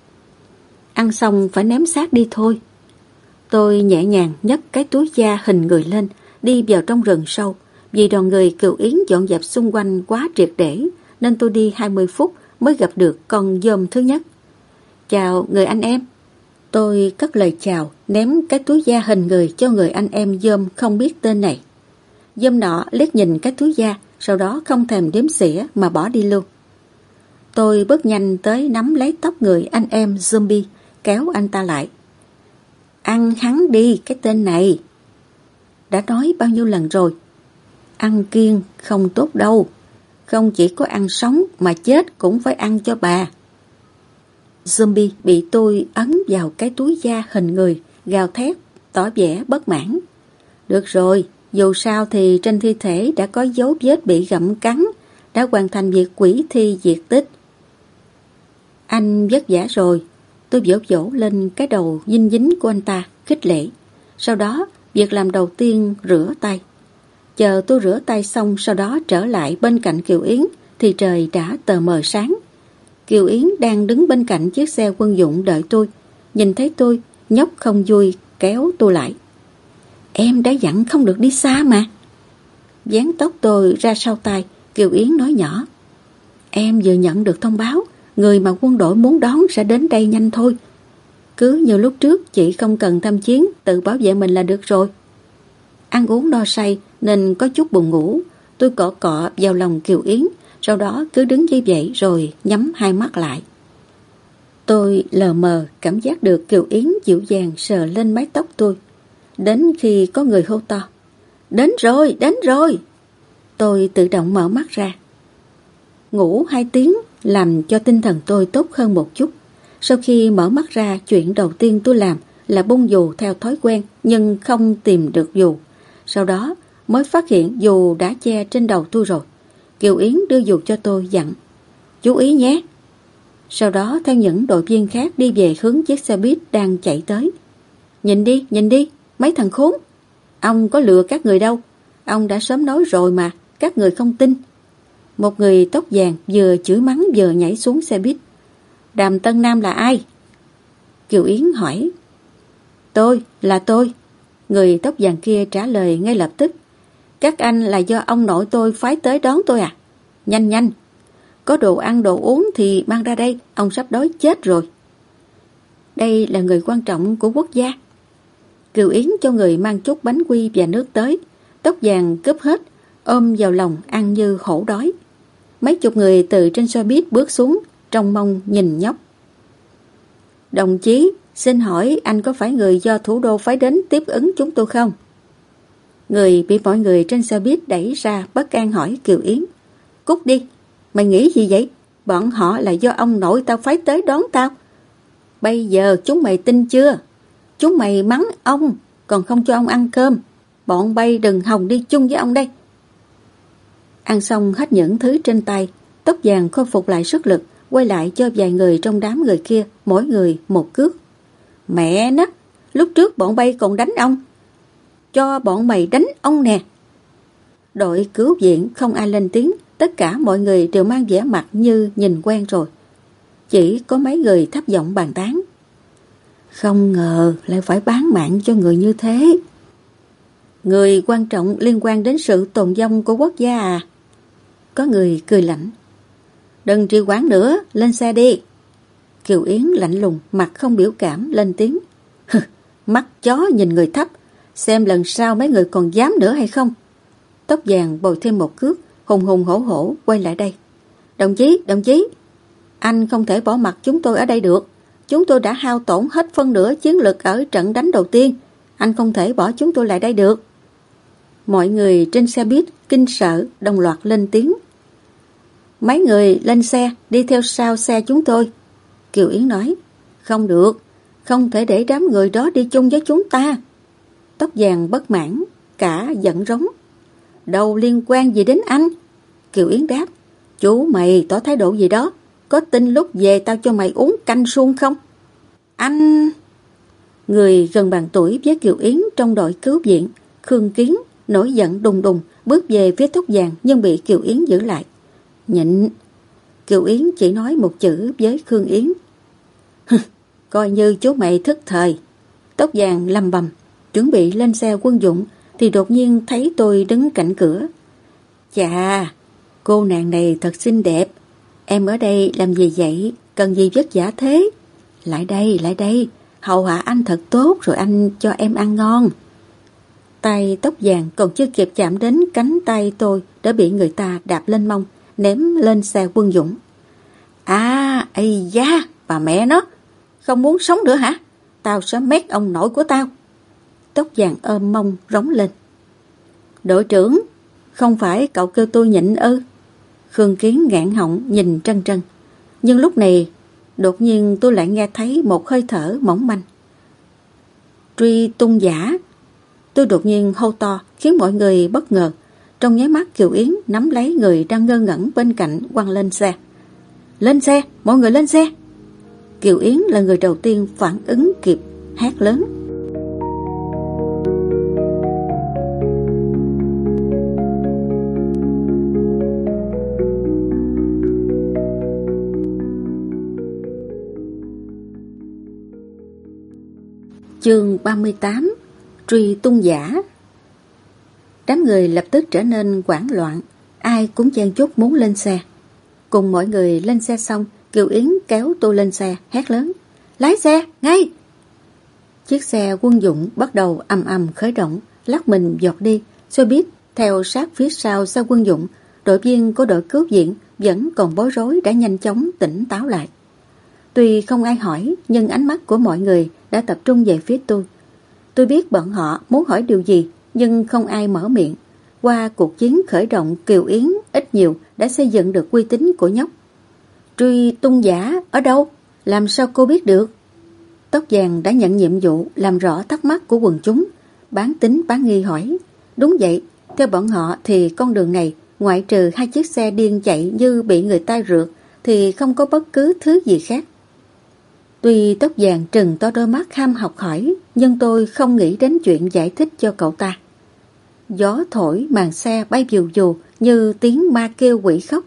Ăn xong phải ném xác đi thôi. Tôi nhẹ nhàng nhấc cái túi da hình người lên, đi vào trong rừng sâu. Vì đoàn người Cừu Yến dọn dẹp xung quanh quá triệt để, nên tôi đi hai mươi phút mới gặp được con dôm thứ nhất. Chào người anh em. Tôi cất lời chào, ném cái túi da hình người cho người anh em dôm không biết tên này. Dôm nọ liếc nhìn cái túi da, sau đó không thèm đếm xỉa mà bỏ đi luôn. Tôi bước nhanh tới nắm lấy tóc người anh em zombie, kéo anh ta lại. Ăn hắn đi cái tên này. Đã nói bao nhiêu lần rồi, ăn kiêng không tốt đâu. Không chỉ có ăn sống mà chết cũng phải ăn cho bà. Zombie bị tôi ấn vào cái túi da hình người, gào thét, tỏ vẻ bất mãn. Được rồi, dù sao thì trên thi thể đã có dấu vết bị gặm cắn, đã hoàn thành việc quỷ thi diệt tích. Anh vất vả rồi. Tôi vỗ vỗ lên cái đầu dinh dính của anh ta, khích lệ. Sau đó, việc làm đầu tiên rửa tay. Chờ tôi rửa tay xong, sau đó trở lại bên cạnh Kiều Yến, thì trời đã tờ mờ sáng. Kiều Yến đang đứng bên cạnh chiếc xe quân dụng đợi tôi. Nhìn thấy tôi, nhóc không vui, kéo tôi lại. Em đã dặn không được đi xa mà. Dán tóc tôi ra sau tai, Kiều Yến nói nhỏ. Em vừa nhận được thông báo, người mà quân đội muốn đón sẽ đến đây nhanh thôi. Cứ như lúc trước, chị không cần tham chiến, tự bảo vệ mình là được rồi. Ăn uống no say nên có chút buồn ngủ. Tôi cọ cọ vào lòng Kiều Yến, sau đó cứ đứng như vậy rồi nhắm hai mắt lại. Tôi lờ mờ cảm giác được Kiều Yến dịu dàng sờ lên mái tóc tôi. Đến khi có người hô to. Đến rồi, đến rồi. Tôi tự động mở mắt ra. Ngủ hai tiếng làm cho tinh thần tôi tốt hơn một chút. Sau khi mở mắt ra, chuyện đầu tiên tôi làm là bung dù theo thói quen, nhưng không tìm được dù. Sau đó mới phát hiện dù đã che trên đầu tôi rồi. Kiều Yến đưa dù cho tôi dặn. Chú ý nhé. Sau đó theo những đội viên khác đi về hướng chiếc xe buýt đang chạy tới. Nhìn đi, nhìn đi, mấy thằng khốn. Ông có lừa các người đâu. Ông đã sớm nói rồi mà, các người không tin. Một người tóc vàng vừa chửi mắng vừa nhảy xuống xe buýt. Đàm Tân Nam là ai? Kiều Yến hỏi. Tôi, là tôi. Người tóc vàng kia trả lời ngay lập tức. Các anh là do ông nội tôi phái tới đón tôi à? Nhanh nhanh. Có đồ ăn đồ uống thì mang ra đây, ông sắp đói chết rồi. Đây là người quan trọng của quốc gia. Kiều Yến cho người mang chút bánh quy và nước tới. Tóc vàng cướp hết, ôm vào lòng ăn như hổ đói. Mấy chục người từ trên xe buýt bước xuống, trông mong nhìn nhóc. Đồng chí, xin hỏi anh có phải người do thủ đô phái đến tiếp ứng chúng tôi không? Người bị mọi người trên xe buýt đẩy ra bất an hỏi Kiều Yến. Cút đi, mày nghĩ gì vậy? Bọn họ là do ông nội tao phái tới đón tao. Bây giờ chúng mày tin chưa? Chúng mày mắng ông, còn không cho ông ăn cơm. Bọn bay đừng hòng đi chung với ông đây. Ăn xong hết những thứ trên tay, tóc vàng khôi phục lại sức lực, quay lại cho vài người trong đám người kia, mỗi người một cước. Mẹ nó, lúc trước bọn bay còn đánh ông. Cho bọn mày đánh ông nè. Đội cứu viện không ai lên tiếng, tất cả mọi người đều mang vẻ mặt như nhìn quen rồi. Chỉ có mấy người thấp giọng bàn tán. Không ngờ lại phải bán mạng cho người như thế. Người quan trọng liên quan đến sự tồn vong của quốc gia à? Có người cười lạnh. Đừng trì hoãn nữa, lên xe đi. Kiều Yến lạnh lùng, mặt không biểu cảm, lên tiếng. Mắt chó nhìn người thấp, xem lần sau mấy người còn dám nữa hay không. Tóc vàng bồi thêm một cước, hùng hùng hổ hổ quay lại đây. Đồng chí, đồng chí, anh không thể bỏ mặt chúng tôi ở đây được. Chúng tôi đã hao tổn hết phân nửa chiến lực ở trận đánh đầu tiên. Anh không thể bỏ chúng tôi lại đây được. Mọi người trên xe buýt kinh sợ đồng loạt lên tiếng. Mấy người lên xe, đi theo sau xe chúng tôi. Kiều Yến nói. Không được, không thể để đám người đó đi chung với chúng ta. Tóc vàng bất mãn, cả giận rống. Đâu liên quan gì đến anh? Kiều Yến đáp. Chú mày tỏ thái độ gì đó. Có tin lúc về tao cho mày uống canh suông không? Anh... Người gần bằng tuổi với Kiều Yến trong đội cứu viện, Khương Kiến, nổi giận đùng đùng, bước về phía tóc vàng nhưng bị Kiều Yến giữ lại. Nhịn. Kiều Yến chỉ nói một chữ với Khương Yến. Coi như chú mày thức thời. Tóc vàng lầm bầm, chuẩn bị lên xe quân dụng thì đột nhiên thấy tôi đứng cạnh cửa. Chà, cô nàng này thật xinh đẹp. Em ở đây làm gì vậy? Cần gì vất vả thế? Lại đây, lại đây. hầu hạ anh thật tốt rồi anh cho em ăn ngon. Tay tóc vàng còn chưa kịp chạm đến cánh tay tôi đã bị người ta đạp lên mông, ném lên xe Quân Dũng. À, ây da, bà mẹ nó, không muốn sống nữa hả? Tao sẽ mét ông nội của tao. Tóc vàng ôm mông rống lên. Đội trưởng, không phải cậu kêu tôi nhịn ư? Khương Kiến ngạn họng nhìn Trân Trân. Nhưng lúc này, đột nhiên tôi lại nghe thấy một hơi thở mỏng manh. Truy tung giả. Tôi đột nhiên hô to khiến mọi người bất ngờ. Trong nháy mắt Kiều Yến nắm lấy người đang ngơ ngẩn bên cạnh quăng lên xe. Lên xe, mọi người lên xe. Kiều Yến là người đầu tiên phản ứng kịp, hét lớn. Chương ba mươi tám. Truy tung giả. Đám người lập tức trở nên hoảng loạn, ai cũng chen chúc muốn lên xe. Cùng mọi người lên xe xong, Kiều Yến kéo tôi lên xe, hét lớn. Lái xe, ngay! Chiếc xe Quân Dũng bắt đầu ầm ầm khởi động, lắc mình giọt đi, xe buýt theo sát phía sau xe Quân Dũng. Đội viên của đội cứu viện vẫn còn bối rối đã nhanh chóng tỉnh táo lại. Tuy không ai hỏi, nhưng ánh mắt của mọi người đã tập trung về phía tôi. Tôi biết bọn họ muốn hỏi điều gì, nhưng không ai mở miệng. Qua cuộc chiến khởi động, Kiều Yến ít nhiều đã xây dựng được uy tín của nhóc. Truy tung giả ở đâu? Làm sao cô biết được? Tóc vàng đã nhận nhiệm vụ làm rõ thắc mắc của quần chúng, bán tín bán nghi hỏi. Đúng vậy, theo bọn họ thì con đường này, ngoại trừ hai chiếc xe điên chạy như bị người ta rượt, thì không có bất cứ thứ gì khác. Tuy tóc vàng trừng to đôi mắt ham học hỏi, nhưng tôi không nghĩ đến chuyện giải thích cho cậu ta. Gió thổi màn xe bay vù vù như tiếng ma kêu quỷ khóc.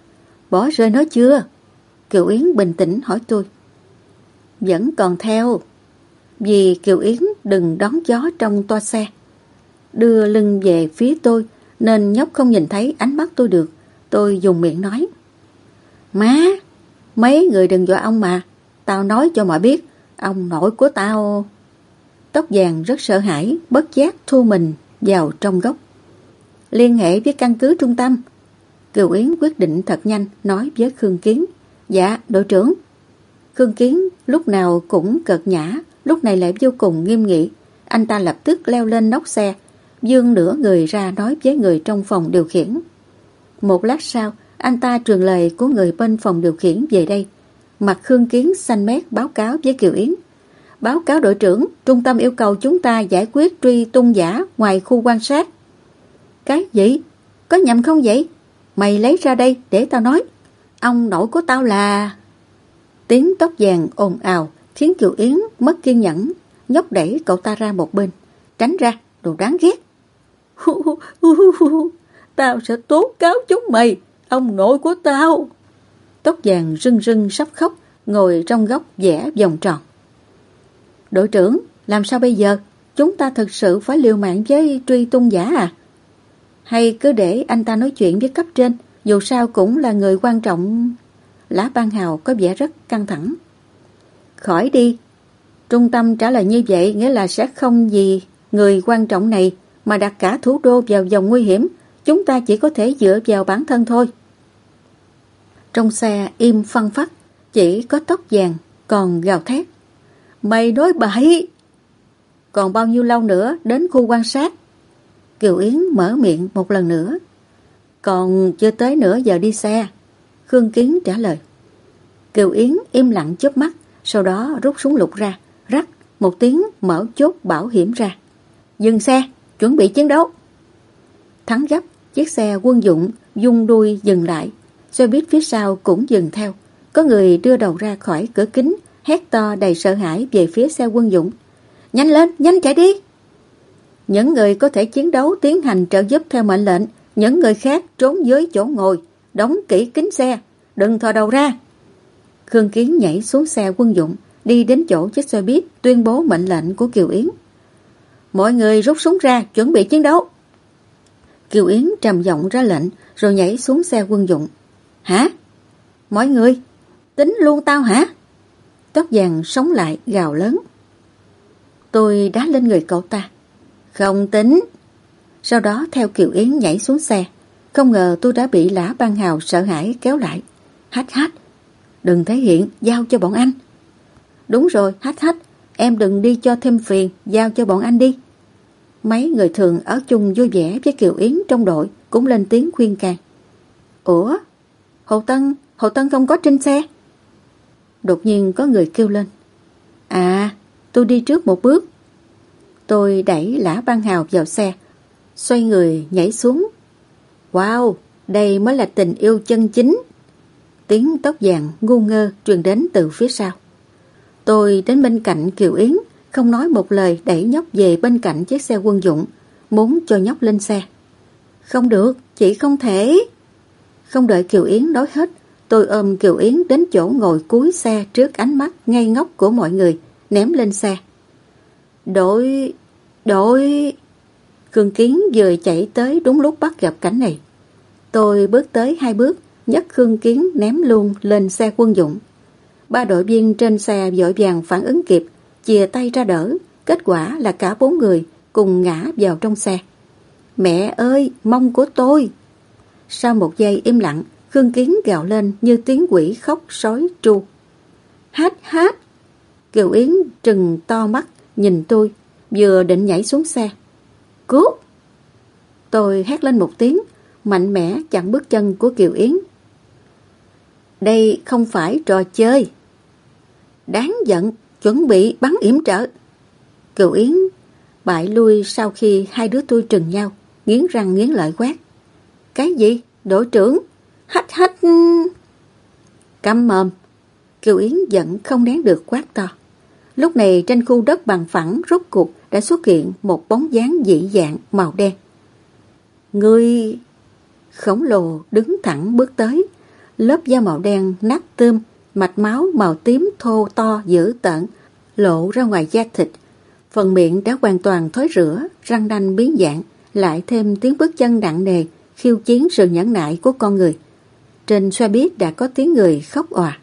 Bỏ rơi nó chưa? Kiều Yến bình tĩnh hỏi tôi. Vẫn còn theo. Vì Kiều Yến đừng đón gió trong toa xe. Đưa lưng về phía tôi nên nhóc không nhìn thấy ánh mắt tôi được. Tôi dùng miệng nói. Má, mấy người đừng dọa ông mà. Tao nói cho mà biết, ông nội của tao... Tóc vàng rất sợ hãi, bất giác thu mình vào trong góc. Liên hệ với căn cứ trung tâm. Kiều Yến quyết định thật nhanh, nói với Khương Kiến. Dạ, đội trưởng. Khương Kiến lúc nào cũng cợt nhã, lúc này lại vô cùng nghiêm nghị. Anh ta lập tức leo lên nóc xe, vươn nửa người ra nói với người trong phòng điều khiển. Một lát sau, anh ta truyền lời của người bên phòng điều khiển về đây. Mặt Khương Kiến xanh mét báo cáo với Kiều Yến. Báo cáo đội trưởng, trung tâm yêu cầu chúng ta giải quyết truy tung giả ngoài khu quan sát. Cái gì? Có nhầm không vậy? Mày lấy ra đây để tao nói. Ông nội của tao là... Tiếng tóc vàng ồn ào khiến Kiều Yến mất kiên nhẫn, nhóc đẩy cậu ta ra một bên. Tránh ra, đồ đáng ghét. Tao sẽ tố cáo chúng mày, ông nội của tao. Tóc vàng rưng rưng sắp khóc, ngồi trong góc vẽ vòng tròn. Đội trưởng, làm sao bây giờ? Chúng ta thực sự phải liều mạng với truy tung giả à? Hay cứ để anh ta nói chuyện với cấp trên, dù sao cũng là người quan trọng. Lã Ban Hào có vẻ rất căng thẳng. Khỏi đi. Trung tâm trả lời như vậy nghĩa là sẽ không vì người quan trọng này mà đặt cả thủ đô vào vòng nguy hiểm. Chúng ta chỉ có thể dựa vào bản thân thôi. Trong xe im phăng phắc, chỉ có tóc vàng còn gào thét. Mày nói bậy! Còn bao nhiêu lâu nữa đến khu quan sát? Kiều Yến mở miệng một lần nữa. Còn chưa tới nửa giờ đi xe. Khương Kiến trả lời. Kiều Yến im lặng chớp mắt, sau đó rút súng lục ra, rắc một tiếng mở chốt bảo hiểm ra. Dừng xe, chuẩn bị chiến đấu. Thắng gấp, chiếc xe Quân Dụng dung đuôi dừng lại. Xe buýt phía sau cũng dừng theo. Có người đưa đầu ra khỏi cửa kính, hét to đầy sợ hãi về phía xe Quân Dũng. Nhanh lên, nhanh chạy đi! Những người có thể chiến đấu tiến hành trợ giúp theo mệnh lệnh, những người khác trốn dưới chỗ ngồi, đóng kỹ kính xe, đừng thò đầu ra. Khương Kiến nhảy xuống xe Quân Dũng, đi đến chỗ chiếc xe buýt, tuyên bố mệnh lệnh của Kiều Yến. Mọi người rút súng ra, chuẩn bị chiến đấu. Kiều Yến trầm giọng ra lệnh, rồi nhảy xuống xe Quân Dũng. Hả? Mọi người, tính luôn tao hả? Tóc vàng sống lại gào lớn. Tôi đá lên người cậu ta. Không tính. Sau đó theo Kiều Yến nhảy xuống xe. Không ngờ tôi đã bị Lã Băng Hào sợ hãi kéo lại. Hách hách, đừng thể hiện, giao cho bọn anh. Đúng rồi, hách hách, em đừng đi cho thêm phiền, giao cho bọn anh đi. Mấy người thường ở chung vui vẻ với Kiều Yến trong đội cũng lên tiếng khuyên can. Ủa, Hồ Tân, Hồ Tân không có trên xe. Đột nhiên có người kêu lên. À, tôi đi trước một bước. Tôi đẩy Lã Băng Hào vào xe, xoay người nhảy xuống. Wow, đây mới là tình yêu chân chính. Tiếng tóc vàng ngu ngơ truyền đến từ phía sau. Tôi đến bên cạnh Kiều Yến, không nói một lời đẩy nhóc về bên cạnh chiếc xe quân dụng, muốn cho nhóc lên xe. Không được, chị không thể. Không đợi Kiều Yến nói hết, tôi ôm Kiều Yến đến chỗ ngồi cuối xe trước ánh mắt ngây ngốc của mọi người, ném lên xe. Đội... đội... Khương Kiến vừa chạy tới đúng lúc bắt gặp cảnh này. Tôi bước tới hai bước, nhấc Khương Kiến ném luôn lên xe quân dụng. Ba đội viên trên xe vội vàng phản ứng kịp, chìa tay ra đỡ, kết quả là cả bốn người cùng ngã vào trong xe. Mẹ ơi, mông của tôi! Sau một giây im lặng, Khương Kiến gào lên như tiếng quỷ khóc sói tru. Hát hát! Kiều Yến trừng to mắt nhìn tôi, vừa định nhảy xuống xe. Cút! Tôi hét lên một tiếng, mạnh mẽ chặn bước chân của Kiều Yến. Đây không phải trò chơi. Đáng giận, chuẩn bị bắn yểm trợ. Kiều Yến bại lui sau khi hai đứa tôi trừng nhau, nghiến răng nghiến lợi quát. Cái gì? Đội trưởng? Hách hách... Câm mồm! Kiều Yến giận không nén được quát to. Lúc này trên khu đất bằng phẳng rốt cuộc đã xuất hiện một bóng dáng dị dạng màu đen. Người khổng lồ đứng thẳng bước tới, lớp da màu đen nát tươm, mạch máu màu tím thô to dữ tợn lộ ra ngoài da thịt. Phần miệng đã hoàn toàn thối rữa, răng nanh biến dạng, lại thêm tiếng bước chân nặng nề khiêu chiến sự nhẫn nại của con người. Trên xe buýt đã có tiếng người khóc òa.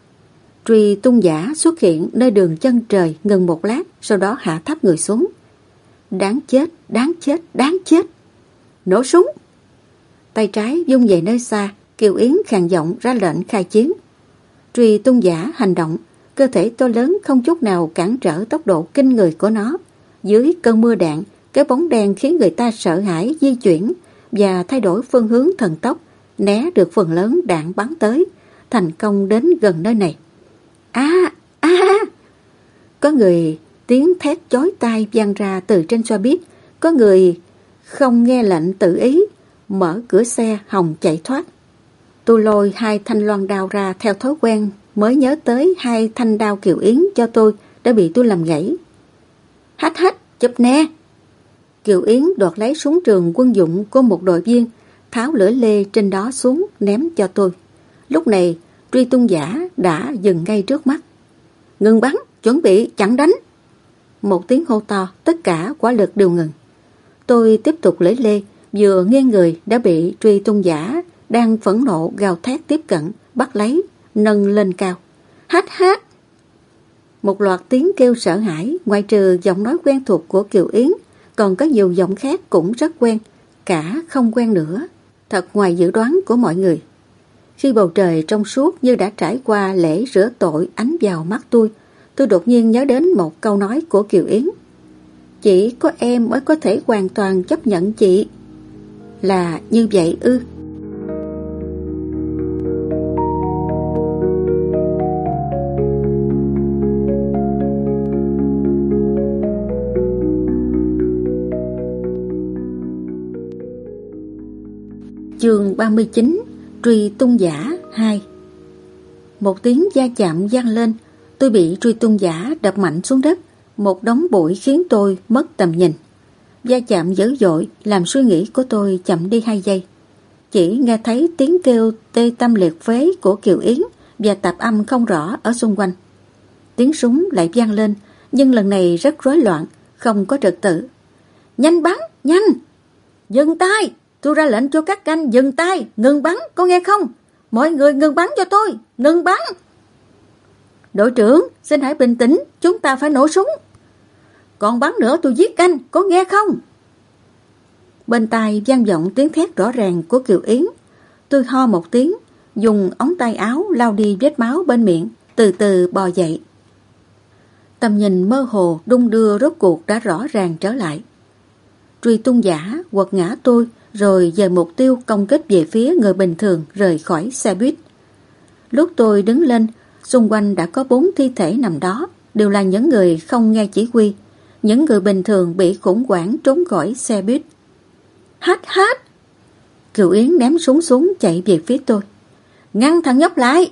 Truy tung giả xuất hiện nơi đường chân trời ngừng một lát, sau đó hạ thấp người xuống. Đáng chết, đáng chết, đáng chết! Nổ súng! Tay trái vung về nơi xa, Kiều Yến khàn giọng ra lệnh khai chiến. Truy tung giả hành động, cơ thể to lớn không chút nào cản trở tốc độ kinh người của nó. Dưới cơn mưa đạn, cái bóng đen khiến người ta sợ hãi di chuyển và thay đổi phương hướng thần tốc, né được phần lớn đạn bắn tới, thành công đến gần nơi này. A a Có người tiếng thét chói tai vang ra từ trên xe buýt, có người không nghe lệnh tự ý mở cửa xe hòng chạy thoát. Tôi lôi hai thanh loan đao ra theo thói quen, mới nhớ tới hai thanh đao Kiều Yến cho tôi đã bị tôi làm gãy. Hách hách, chụp nè! Kiều Yến đoạt lấy súng trường quân dụng của một đội viên, tháo lưỡi lê trên đó xuống ném cho tôi. Lúc này truy tung giả đã dừng ngay trước mắt. Ngừng bắn, chuẩn bị chặn đánh! Một tiếng hô to, tất cả quả lực đều ngừng. Tôi tiếp tục lưỡi lê, vừa nghiêng người đã bị truy tung giả đang phẫn nộ gào thét tiếp cận, bắt lấy, nâng lên cao. Hát hát! Một loạt tiếng kêu sợ hãi, ngoại trừ giọng nói quen thuộc của Kiều Yến, còn có nhiều giọng khác cũng rất quen, cả không quen nữa, thật ngoài dự đoán của mọi người. Khi bầu trời trong suốt như đã trải qua lễ rửa tội ánh vào mắt tôi, tôi đột nhiên nhớ đến một câu nói của Kiều Yến. Chỉ có em mới có thể hoàn toàn chấp nhận chị. Là như vậy ư? Chương ba mươi chín. Truy tung giả hai. Một tiếng va chạm vang lên, tôi bị truy tung giả đập mạnh xuống đất, một đống bụi khiến tôi mất tầm nhìn. Va chạm dữ dội làm suy nghĩ của tôi chậm đi hai giây. Chỉ nghe thấy tiếng kêu tê tâm liệt phế của Kiều Yến và tạp âm không rõ ở xung quanh. Tiếng súng lại vang lên, nhưng lần này rất rối loạn, không có trật tự. Nhanh bắn, nhanh! Dừng tay! Tôi ra lệnh cho các canh dừng tay, ngừng bắn, có nghe không? Mọi người ngừng bắn cho tôi, ngừng bắn! Đội trưởng, xin hãy bình tĩnh, chúng ta phải nổ súng. Còn bắn nữa tôi giết anh, có nghe không? Bên tai vang vọng tiếng thét rõ ràng của Kiều Yến. Tôi ho một tiếng, dùng ống tay áo lau đi vết máu bên miệng, từ từ bò dậy. Tầm nhìn mơ hồ đung đưa rốt cuộc đã rõ ràng trở lại. Truy tung giả quật ngã tôi, rồi dời mục tiêu công kích về phía người bình thường rời khỏi xe buýt. Lúc tôi đứng lên, xung quanh đã có bốn thi thể nằm đó, đều là những người không nghe chỉ huy, những người bình thường bị khủng hoảng trốn khỏi xe buýt. Hát hát! Kiều Yến ném súng xuống chạy về phía tôi. Ngăn thằng nhóc lại!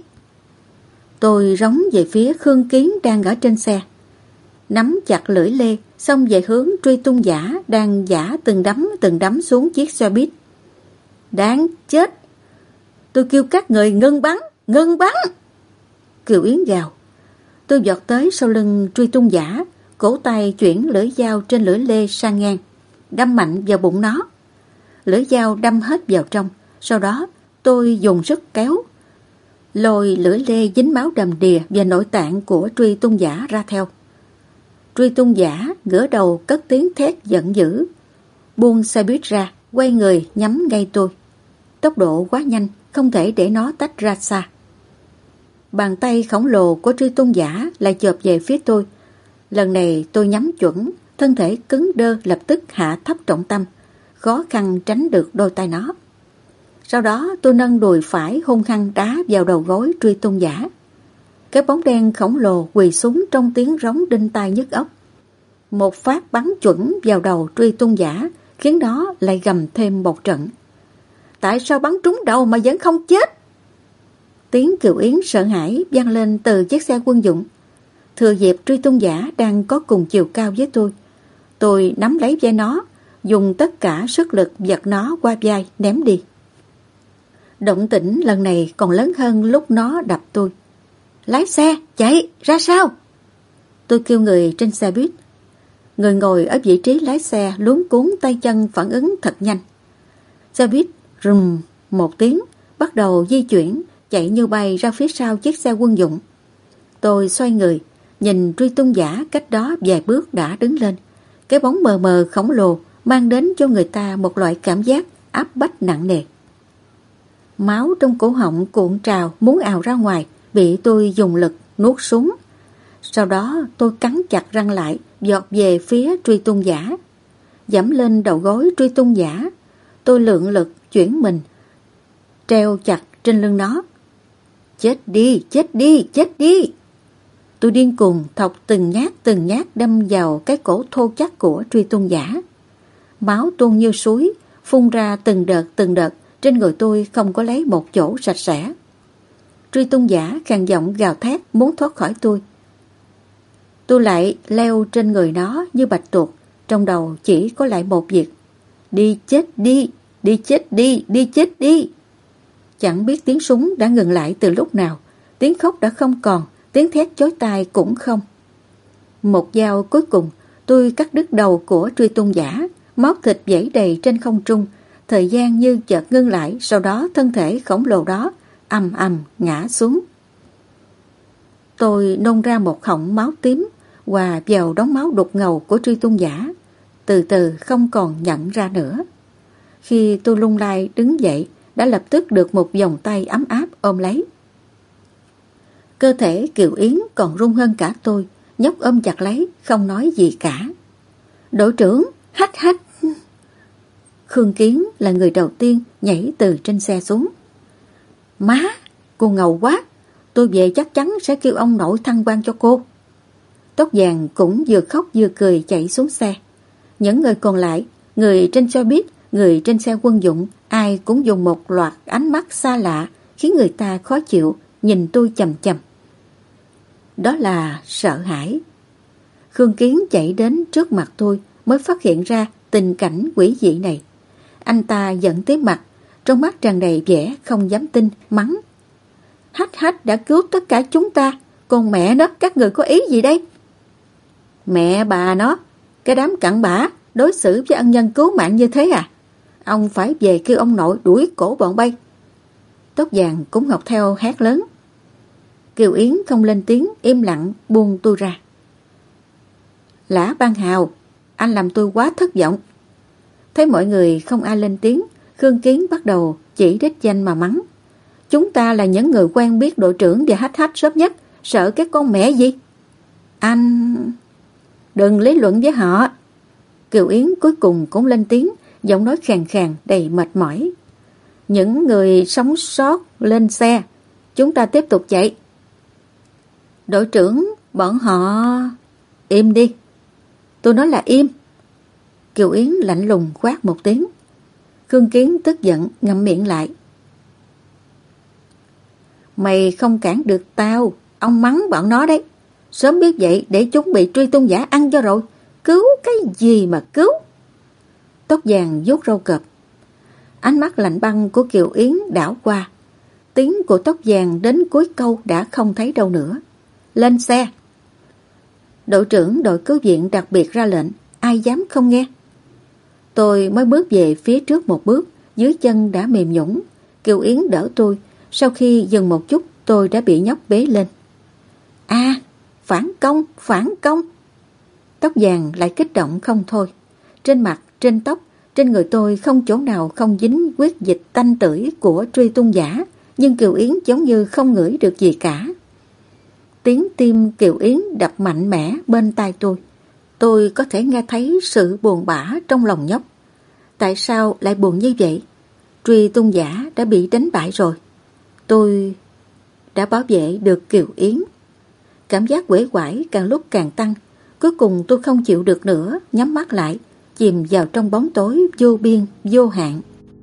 Tôi rống về phía Khương Kiến đang ở trên xe, nắm chặt lưỡi lê, xông về hướng truy tung giả đang giã từng đấm từng đấm xuống chiếc xe buýt. Đáng chết! Tôi kêu các người ngưng bắn, ngưng bắn! Kiều Yến gào. Tôi giọt tới sau lưng truy tung giả, cổ tay chuyển lưỡi dao trên lưỡi lê sang ngang, đâm mạnh vào bụng nó. Lưỡi dao đâm hết vào trong, sau đó tôi dùng sức kéo, lôi lưỡi lê dính máu đầm đìa và nội tạng của truy tung giả ra theo. Truy tung giả ngửa đầu cất tiếng thét giận dữ, buông xe buýt ra, quay người nhắm ngay tôi. Tốc độ quá nhanh, không thể để nó tách ra xa. Bàn tay khổng lồ của truy tung giả lại chộp về phía tôi. Lần này tôi nhắm chuẩn, thân thể cứng đơ lập tức hạ thấp trọng tâm, khó khăn tránh được đôi tay nó. Sau đó tôi nâng đùi phải hung hăng đá vào đầu gối truy tung giả. Cái bóng đen khổng lồ quỳ xuống trong tiếng rống đinh tai nhức óc. Một phát bắn chuẩn vào đầu truy tung giả, khiến nó lại gầm thêm một trận. Tại sao bắn trúng đầu mà vẫn không chết? Tiếng Kiều Yến sợ hãi vang lên từ chiếc xe quân dụng. Thừa dịp truy tung giả đang có cùng chiều cao với tôi, tôi nắm lấy vai nó, dùng tất cả sức lực giật nó qua vai ném đi. Động tĩnh lần này còn lớn hơn lúc nó đập tôi. Lái xe, chạy, ra sao? Tôi kêu người trên xe buýt. Người ngồi ở vị trí lái xe luống cuống tay chân phản ứng thật nhanh. Xe buýt rùm một tiếng, bắt đầu di chuyển, chạy như bay ra phía sau chiếc xe quân dụng. Tôi xoay người, nhìn truy tung giả cách đó vài bước đã đứng lên. Cái bóng mờ mờ khổng lồ mang đến cho người ta một loại cảm giác áp bách nặng nề. Máu trong cổ họng cuộn trào muốn ào ra ngoài, bị tôi dùng lực nuốt xuống. Sau đó tôi cắn chặt răng lại, giọt về phía truy tung giả. Giẫm lên đầu gối truy tung giả, tôi lượng lực chuyển mình, treo chặt trên lưng nó. Chết đi, chết đi, chết đi! Tôi điên cuồng thọc từng nhát từng nhát đâm vào cái cổ thô chắc của truy tung giả. Máu tuôn như suối, phun ra từng đợt từng đợt, trên người tôi không có lấy một chỗ sạch sẽ. Truy tung giả khàn giọng gào thét muốn thoát khỏi tôi. Tôi lại leo trên người nó như bạch tuộc, trong đầu chỉ có lại một việc: đi chết đi, đi chết đi, đi chết đi. Chẳng biết tiếng súng đã ngừng lại từ lúc nào, tiếng khóc đã không còn, tiếng thét chói tai cũng không. Một dao cuối cùng, tôi cắt đứt đầu của truy tung giả, máu thịt vẩy đầy trên không trung, thời gian như chợt ngưng lại, sau đó thân thể khổng lồ đó ầm ầm ngã xuống. Tôi nôn ra một họng máu tím hòa vào đống máu đục ngầu của truy tung giả, từ từ không còn nhận ra nữa. Khi tôi lung lay đứng dậy, đã lập tức được một vòng tay ấm áp ôm lấy. Cơ thể Kiều Yến còn run hơn cả tôi, nhóc ôm chặt lấy, không nói gì cả. Đội trưởng, hách hách. Khương Kiến là người đầu tiên nhảy từ trên xe xuống. Má, cô ngầu quá, tôi về chắc chắn sẽ kêu ông nội thăng quan cho cô. Tóc vàng cũng vừa khóc vừa cười chạy xuống xe. Những người còn lại, người trên xe buýt, người trên xe quân dụng, ai cũng dùng một loạt ánh mắt xa lạ, khiến người ta khó chịu, nhìn tôi chằm chằm. Đó là sợ hãi. Khương Kiến chạy đến trước mặt tôi mới phát hiện ra tình cảnh quỷ dị này. Anh ta giận tới mặt, trong mắt tràn đầy vẻ không dám tin, mắng. Hách hách đã cứu tất cả chúng ta, còn mẹ nó, các người có ý gì đây? Mẹ bà nó, cái đám cặn bã, đối xử với ân nhân cứu mạng như thế à? Ông phải về kêu ông nội đuổi cổ bọn bay. Tóc vàng cũng học theo hét lớn. Kiều Yến không lên tiếng, im lặng buông tôi ra. Lã Bang Hào, anh làm tôi quá thất vọng. Thấy mọi người không ai lên tiếng, Khương Kiến bắt đầu chỉ đích danh mà mắng. Chúng ta là những người quen biết đội trưởng và hách hách sớm nhất, sợ cái con mẹ gì? Anh... Đừng lý luận với họ. Kiều Yến cuối cùng cũng lên tiếng, giọng nói khàn khàn đầy mệt mỏi. Những người sống sót lên xe, chúng ta tiếp tục chạy. Đội trưởng, bọn họ... Im đi. Tôi nói là im. Kiều Yến lạnh lùng quát một tiếng. Khương Kiến tức giận ngậm miệng lại. Mày không cản được tao, ông mắng bọn nó đấy. Sớm biết vậy để chúng bị truy tung giả ăn cho rồi. Cứu cái gì mà cứu? Tóc vàng vuốt râu cọp. Ánh mắt lạnh băng của Kiều Yến đảo qua. Tiếng của tóc vàng đến cuối câu đã không thấy đâu nữa. Lên xe. Đội trưởng đội cứu viện đặc biệt ra lệnh, ai dám không nghe. Tôi mới bước về phía trước một bước, dưới chân đã mềm nhũn. Kiều Yến đỡ tôi, sau khi dừng một chút tôi đã bị nhóc bế lên. À, phản công, phản công. Tóc vàng lại kích động không thôi. Trên mặt, trên tóc, trên người tôi không chỗ nào không dính huyết dịch tanh tưởi của truy tung giả, nhưng Kiều Yến giống như không ngửi được gì cả. Tiếng tim Kiều Yến đập mạnh mẽ bên tai tôi. Tôi có thể nghe thấy sự buồn bã trong lòng nhóc. Tại sao lại buồn như vậy? Truy tung giả đã bị đánh bại rồi. Tôi đã bảo vệ được Kiều Yến. Cảm giác uể oải càng lúc càng tăng. Cuối cùng tôi không chịu được nữa, nhắm mắt lại, chìm vào trong bóng tối vô biên, vô hạn.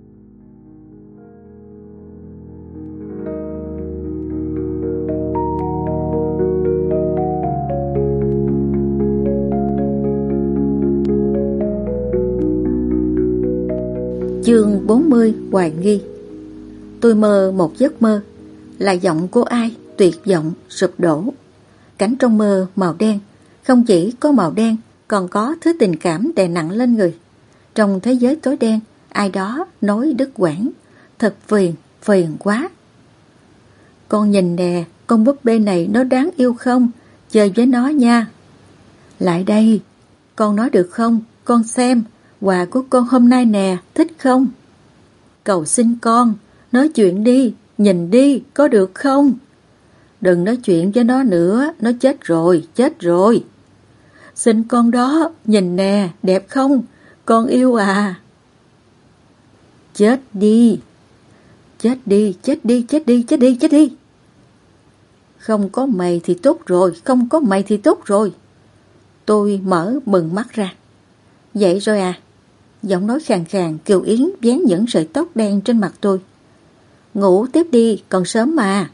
Chương bốn mươi hoài nghi. Tôi mơ một giấc mơ, là giọng của ai tuyệt vọng sụp đổ. Cảnh trong mơ màu đen, không chỉ có màu đen, còn có thứ tình cảm đè nặng lên người. Trong thế giới tối đen, ai đó nói đứt quãng, thật phiền, phiền quá. Con nhìn nè, con búp bê này nó đáng yêu không? Chơi với nó nha. Lại đây, con nói được không? Con xem, quà của con hôm nay nè, thích không? Cầu xin con, nói chuyện đi, nhìn đi, có được không? Đừng nói chuyện với nó nữa, nó chết rồi, chết rồi. Xin con đó, nhìn nè, đẹp không? Con yêu à? Chết đi, chết đi, chết đi, chết đi, chết đi, chết đi. Không có mày thì tốt rồi, không có mày thì tốt rồi. Tôi mở bừng mắt ra. Vậy rồi à? Giọng nói khàn khàn, Kiều Yến vén những sợi tóc đen trên mặt tôi. Ngủ tiếp đi, còn sớm mà.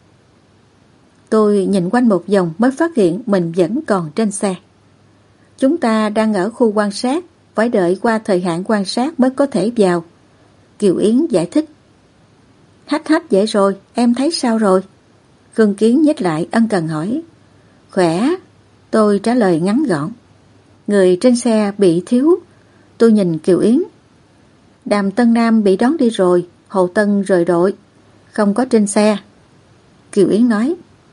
Tôi nhìn quanh một vòng mới phát hiện mình vẫn còn trên xe. Chúng ta đang ở khu quan sát, phải đợi qua thời hạn quan sát mới có thể vào. Kiều Yến giải thích. Hách hách vậy rồi, em thấy sao rồi? Khương Kiến nhích lại ân cần hỏi. Khỏe, tôi trả lời ngắn gọn. Người trên xe bị thiếu. Tôi nhìn Kiều Yến. Đàm Tân Nam bị đón đi rồi, Hồ Tân rời đội, không có trên xe. Kiều Yến nói.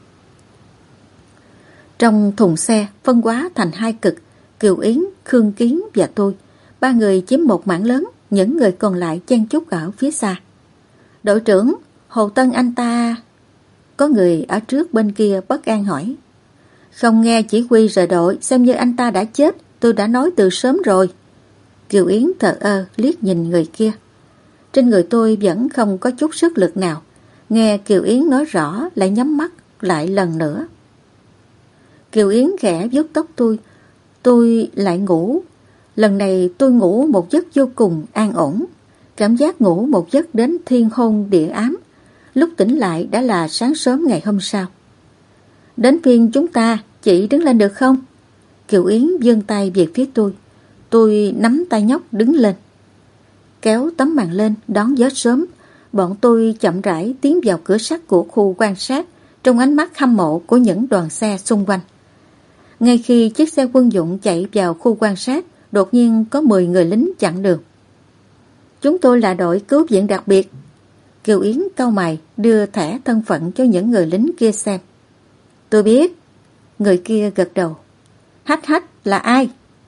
Trong thùng xe phân hóa thành hai cực, Kiều Yến, Khương Kiến và tôi. Ba người chiếm một mảng lớn, những người còn lại chen chúc ở phía xa. Đội trưởng, Hồ Tân anh ta... Có người ở trước bên kia bất an hỏi. Không nghe chỉ huy rời đội, xem như anh ta đã chết, tôi đã nói từ sớm rồi. Kiều Yến thờ ơ liếc nhìn người kia. Trên người tôi vẫn không có chút sức lực nào. Nghe Kiều Yến nói rõ lại nhắm mắt lại lần nữa. Kiều Yến khẽ vuốt tóc tôi. Tôi lại ngủ. Lần này tôi ngủ một giấc vô cùng an ổn. Cảm giác ngủ một giấc đến thiên hôn địa ám. Lúc tỉnh lại đã là sáng sớm ngày hôm sau. Đến phiên chúng ta, chị đứng lên được không? Kiều Yến giương tay về phía tôi. Tôi nắm tay nhóc đứng lên. Kéo tấm màn lên đón gió sớm. Bọn tôi chậm rãi tiến vào cửa sắt của khu quan sát trong ánh mắt hâm mộ của những đoàn xe xung quanh. Ngay khi chiếc xe quân dụng chạy vào khu quan sát, đột nhiên có mười người lính chặn đường. Chúng tôi là đội cứu viện đặc biệt. Kiều Yến cau mày đưa thẻ thân phận cho những người lính kia xem. Tôi biết. Người kia gật đầu. Hách hách là ai?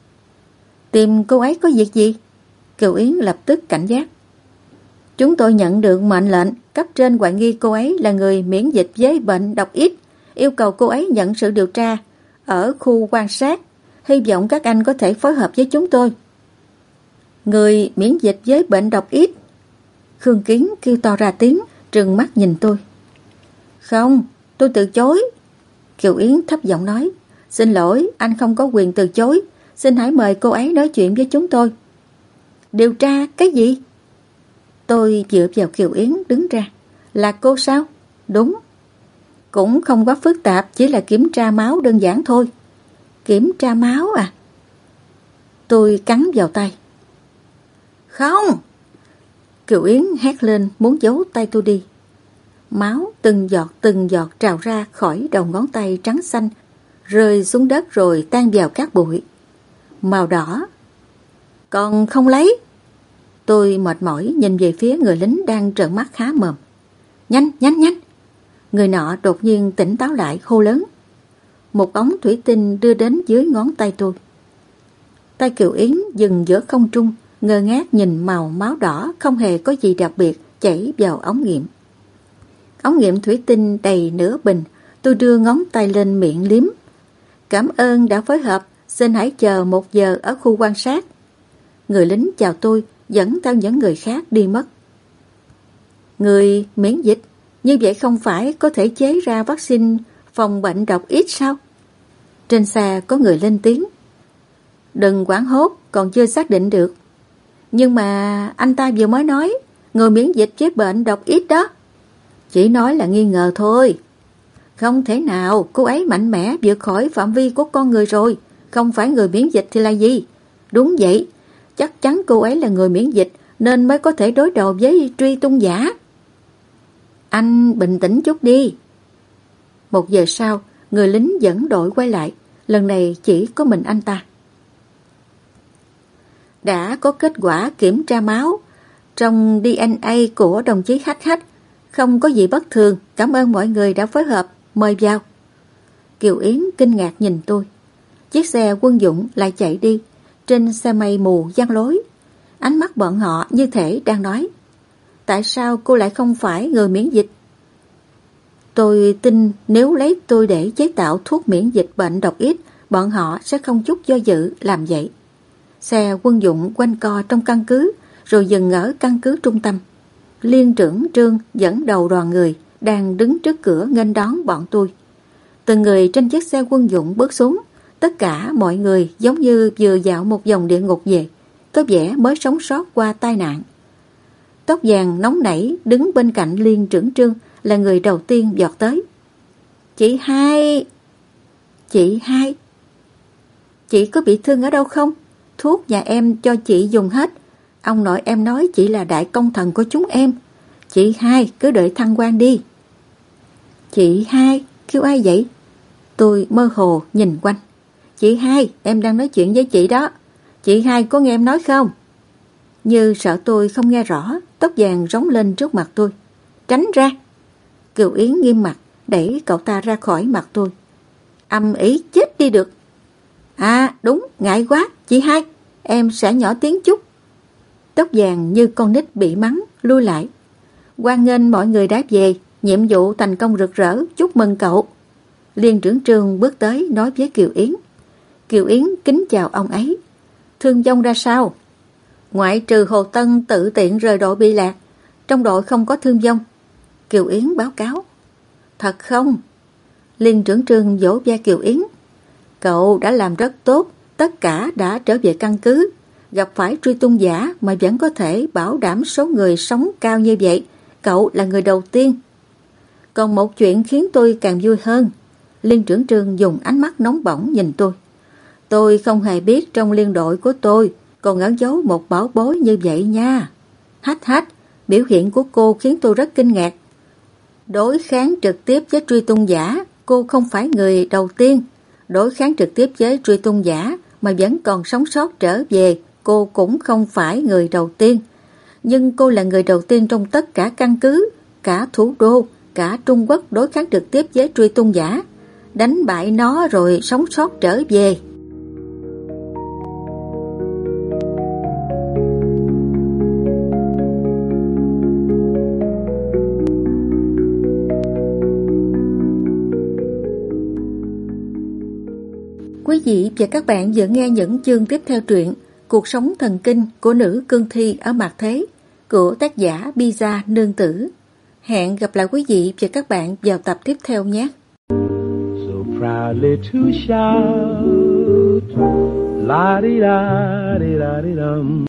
Tìm cô ấy có việc gì? Kiều Yến lập tức cảnh giác. Chúng tôi nhận được mệnh lệnh cấp trên hoài nghi cô ấy là người miễn dịch với bệnh độc ít, yêu cầu cô ấy nhận sự điều tra ở khu quan sát. Hy vọng các anh có thể phối hợp với chúng tôi. Người miễn dịch với bệnh độc ít? Khương Kiến kêu to ra tiếng, trừng mắt nhìn tôi. Không, tôi từ chối. Kiều Yến thấp giọng nói. Xin lỗi, anh không có quyền từ chối. Xin hãy mời cô ấy nói chuyện với chúng tôi. Điều tra cái gì? Tôi dựa vào Kiều Yến đứng ra. Là cô sao? Đúng. Cũng không quá phức tạp, chỉ là kiểm tra máu đơn giản thôi. Kiểm tra máu à? Tôi cắn vào tay. Không! Kiều Yến hét lên muốn giấu tay tôi đi. Máu từng giọt từng giọt trào ra khỏi đầu ngón tay trắng xanh, rơi xuống đất rồi tan vào cát bụi. Màu đỏ. Còn không lấy? Tôi mệt mỏi nhìn về phía người lính đang trợn mắt há mồm. Nhanh, nhanh, nhanh! Người nọ đột nhiên tỉnh táo lại hô lớn. Một ống thủy tinh đưa đến dưới ngón tay tôi. Tay Kiều Yến dừng giữa không trung, ngơ ngác nhìn màu máu đỏ không hề có gì đặc biệt chảy vào ống nghiệm. Ống nghiệm thủy tinh đầy nửa bình, tôi đưa ngón tay lên miệng liếm. Cảm ơn đã phối hợp, xin hãy chờ một giờ ở khu quan sát. Người lính chào tôi, dẫn theo những người khác đi mất. Người miễn dịch, như vậy không phải có thể chế ra vaccine phòng bệnh độc ít sao? Trên xe có người lên tiếng. Đừng hoảng hốt, còn chưa xác định được. Nhưng mà anh ta vừa mới nói, người miễn dịch với bệnh độc ít đó. Chỉ nói là nghi ngờ thôi. Không thể nào, cô ấy mạnh mẽ vượt khỏi phạm vi của con người rồi. Không phải người miễn dịch thì là gì? Đúng vậy, chắc chắn cô ấy là người miễn dịch nên mới có thể đối đầu với truy tung giả. Anh bình tĩnh chút đi. Một giờ sau, người lính dẫn đội quay lại. Lần này chỉ có mình anh ta. Đã có kết quả kiểm tra máu trong đê en a của đồng chí Hách Hách. Không có gì bất thường. Cảm ơn mọi người đã phối hợp. Mời vào. Kiều Yến kinh ngạc nhìn tôi. Chiếc xe quân dụng lại chạy đi. Trên xe mây mù giăng lối. Ánh mắt bọn họ như thể đang nói. Tại sao cô lại không phải người miễn dịch? Tôi tin nếu lấy tôi để chế tạo thuốc miễn dịch bệnh độc ít, bọn họ sẽ không chút do dự làm vậy. Xe quân dụng quanh co trong căn cứ, rồi dừng ở căn cứ trung tâm. Liên trưởng Trương dẫn đầu đoàn người đang đứng trước cửa nghênh đón bọn tôi. Từng người trên chiếc xe quân dụng bước xuống. Tất cả mọi người giống như vừa dạo một vòng địa ngục về, có vẻ mới sống sót qua tai nạn. Tóc vàng nóng nảy đứng bên cạnh Liên trưởng Trương là người đầu tiên vọt tới. Chị hai! Chị hai! Chị có bị thương ở đâu không? Thuốc nhà em cho chị dùng hết. Ông nội em nói chị là đại công thần của chúng em. Chị hai cứ đợi thăng quan đi. Chị hai? Kêu ai vậy? Tôi mơ hồ nhìn quanh. Chị hai, em đang nói chuyện với chị đó. Chị hai có nghe em nói không? Như sợ tôi không nghe rõ, tóc vàng rống lên trước mặt tôi. Tránh ra! Kiều Yến nghiêm mặt, đẩy cậu ta ra khỏi mặt tôi. Âm ý chết đi được. À đúng, ngại quá, chị hai, em sẽ nhỏ tiếng chút. Tóc vàng như con nít bị mắng, lui lại. Hoan nghênh mọi người đã về, nhiệm vụ thành công rực rỡ, chúc mừng cậu. Liên trưởng Trương bước tới nói với Kiều Yến. Kiều Yến kính chào ông ấy. Thương vong ra sao? Ngoại trừ Hồ Tân tự tiện rời đội bị lạc, trong đội không có thương vong. Kiều Yến báo cáo. Thật không? Liên trưởng Trương vỗ vai Kiều Yến. Cậu đã làm rất tốt, tất cả đã trở về căn cứ. Gặp phải truy tung giả mà vẫn có thể bảo đảm số người sống cao như vậy. Cậu là người đầu tiên. Còn một chuyện khiến tôi càng vui hơn. Liên trưởng Trương dùng ánh mắt nóng bỏng nhìn tôi. Tôi không hề biết trong liên đội của tôi còn ẩn giấu một bảo bối như vậy nha. Hách hách, biểu hiện của cô khiến tôi rất kinh ngạc. Đối kháng trực tiếp với truy tung giả, cô không phải người đầu tiên. Đối kháng trực tiếp với truy tung giả mà vẫn còn sống sót trở về, cô cũng không phải người đầu tiên. Nhưng cô là người đầu tiên trong tất cả căn cứ, cả thủ đô, cả Trung Quốc đối kháng trực tiếp với truy tung giả. Đánh bại nó rồi sống sót trở về. vị và các bạn vừa nghe những chương tiếp theo truyện Cuộc sống thần kinh của nữ cương thi ở mặt thế của tác giả Pizza Nương Tử. Hẹn gặp lại quý vị và các bạn vào tập tiếp theo nhé. So proudly to shout, la di da di da di dum.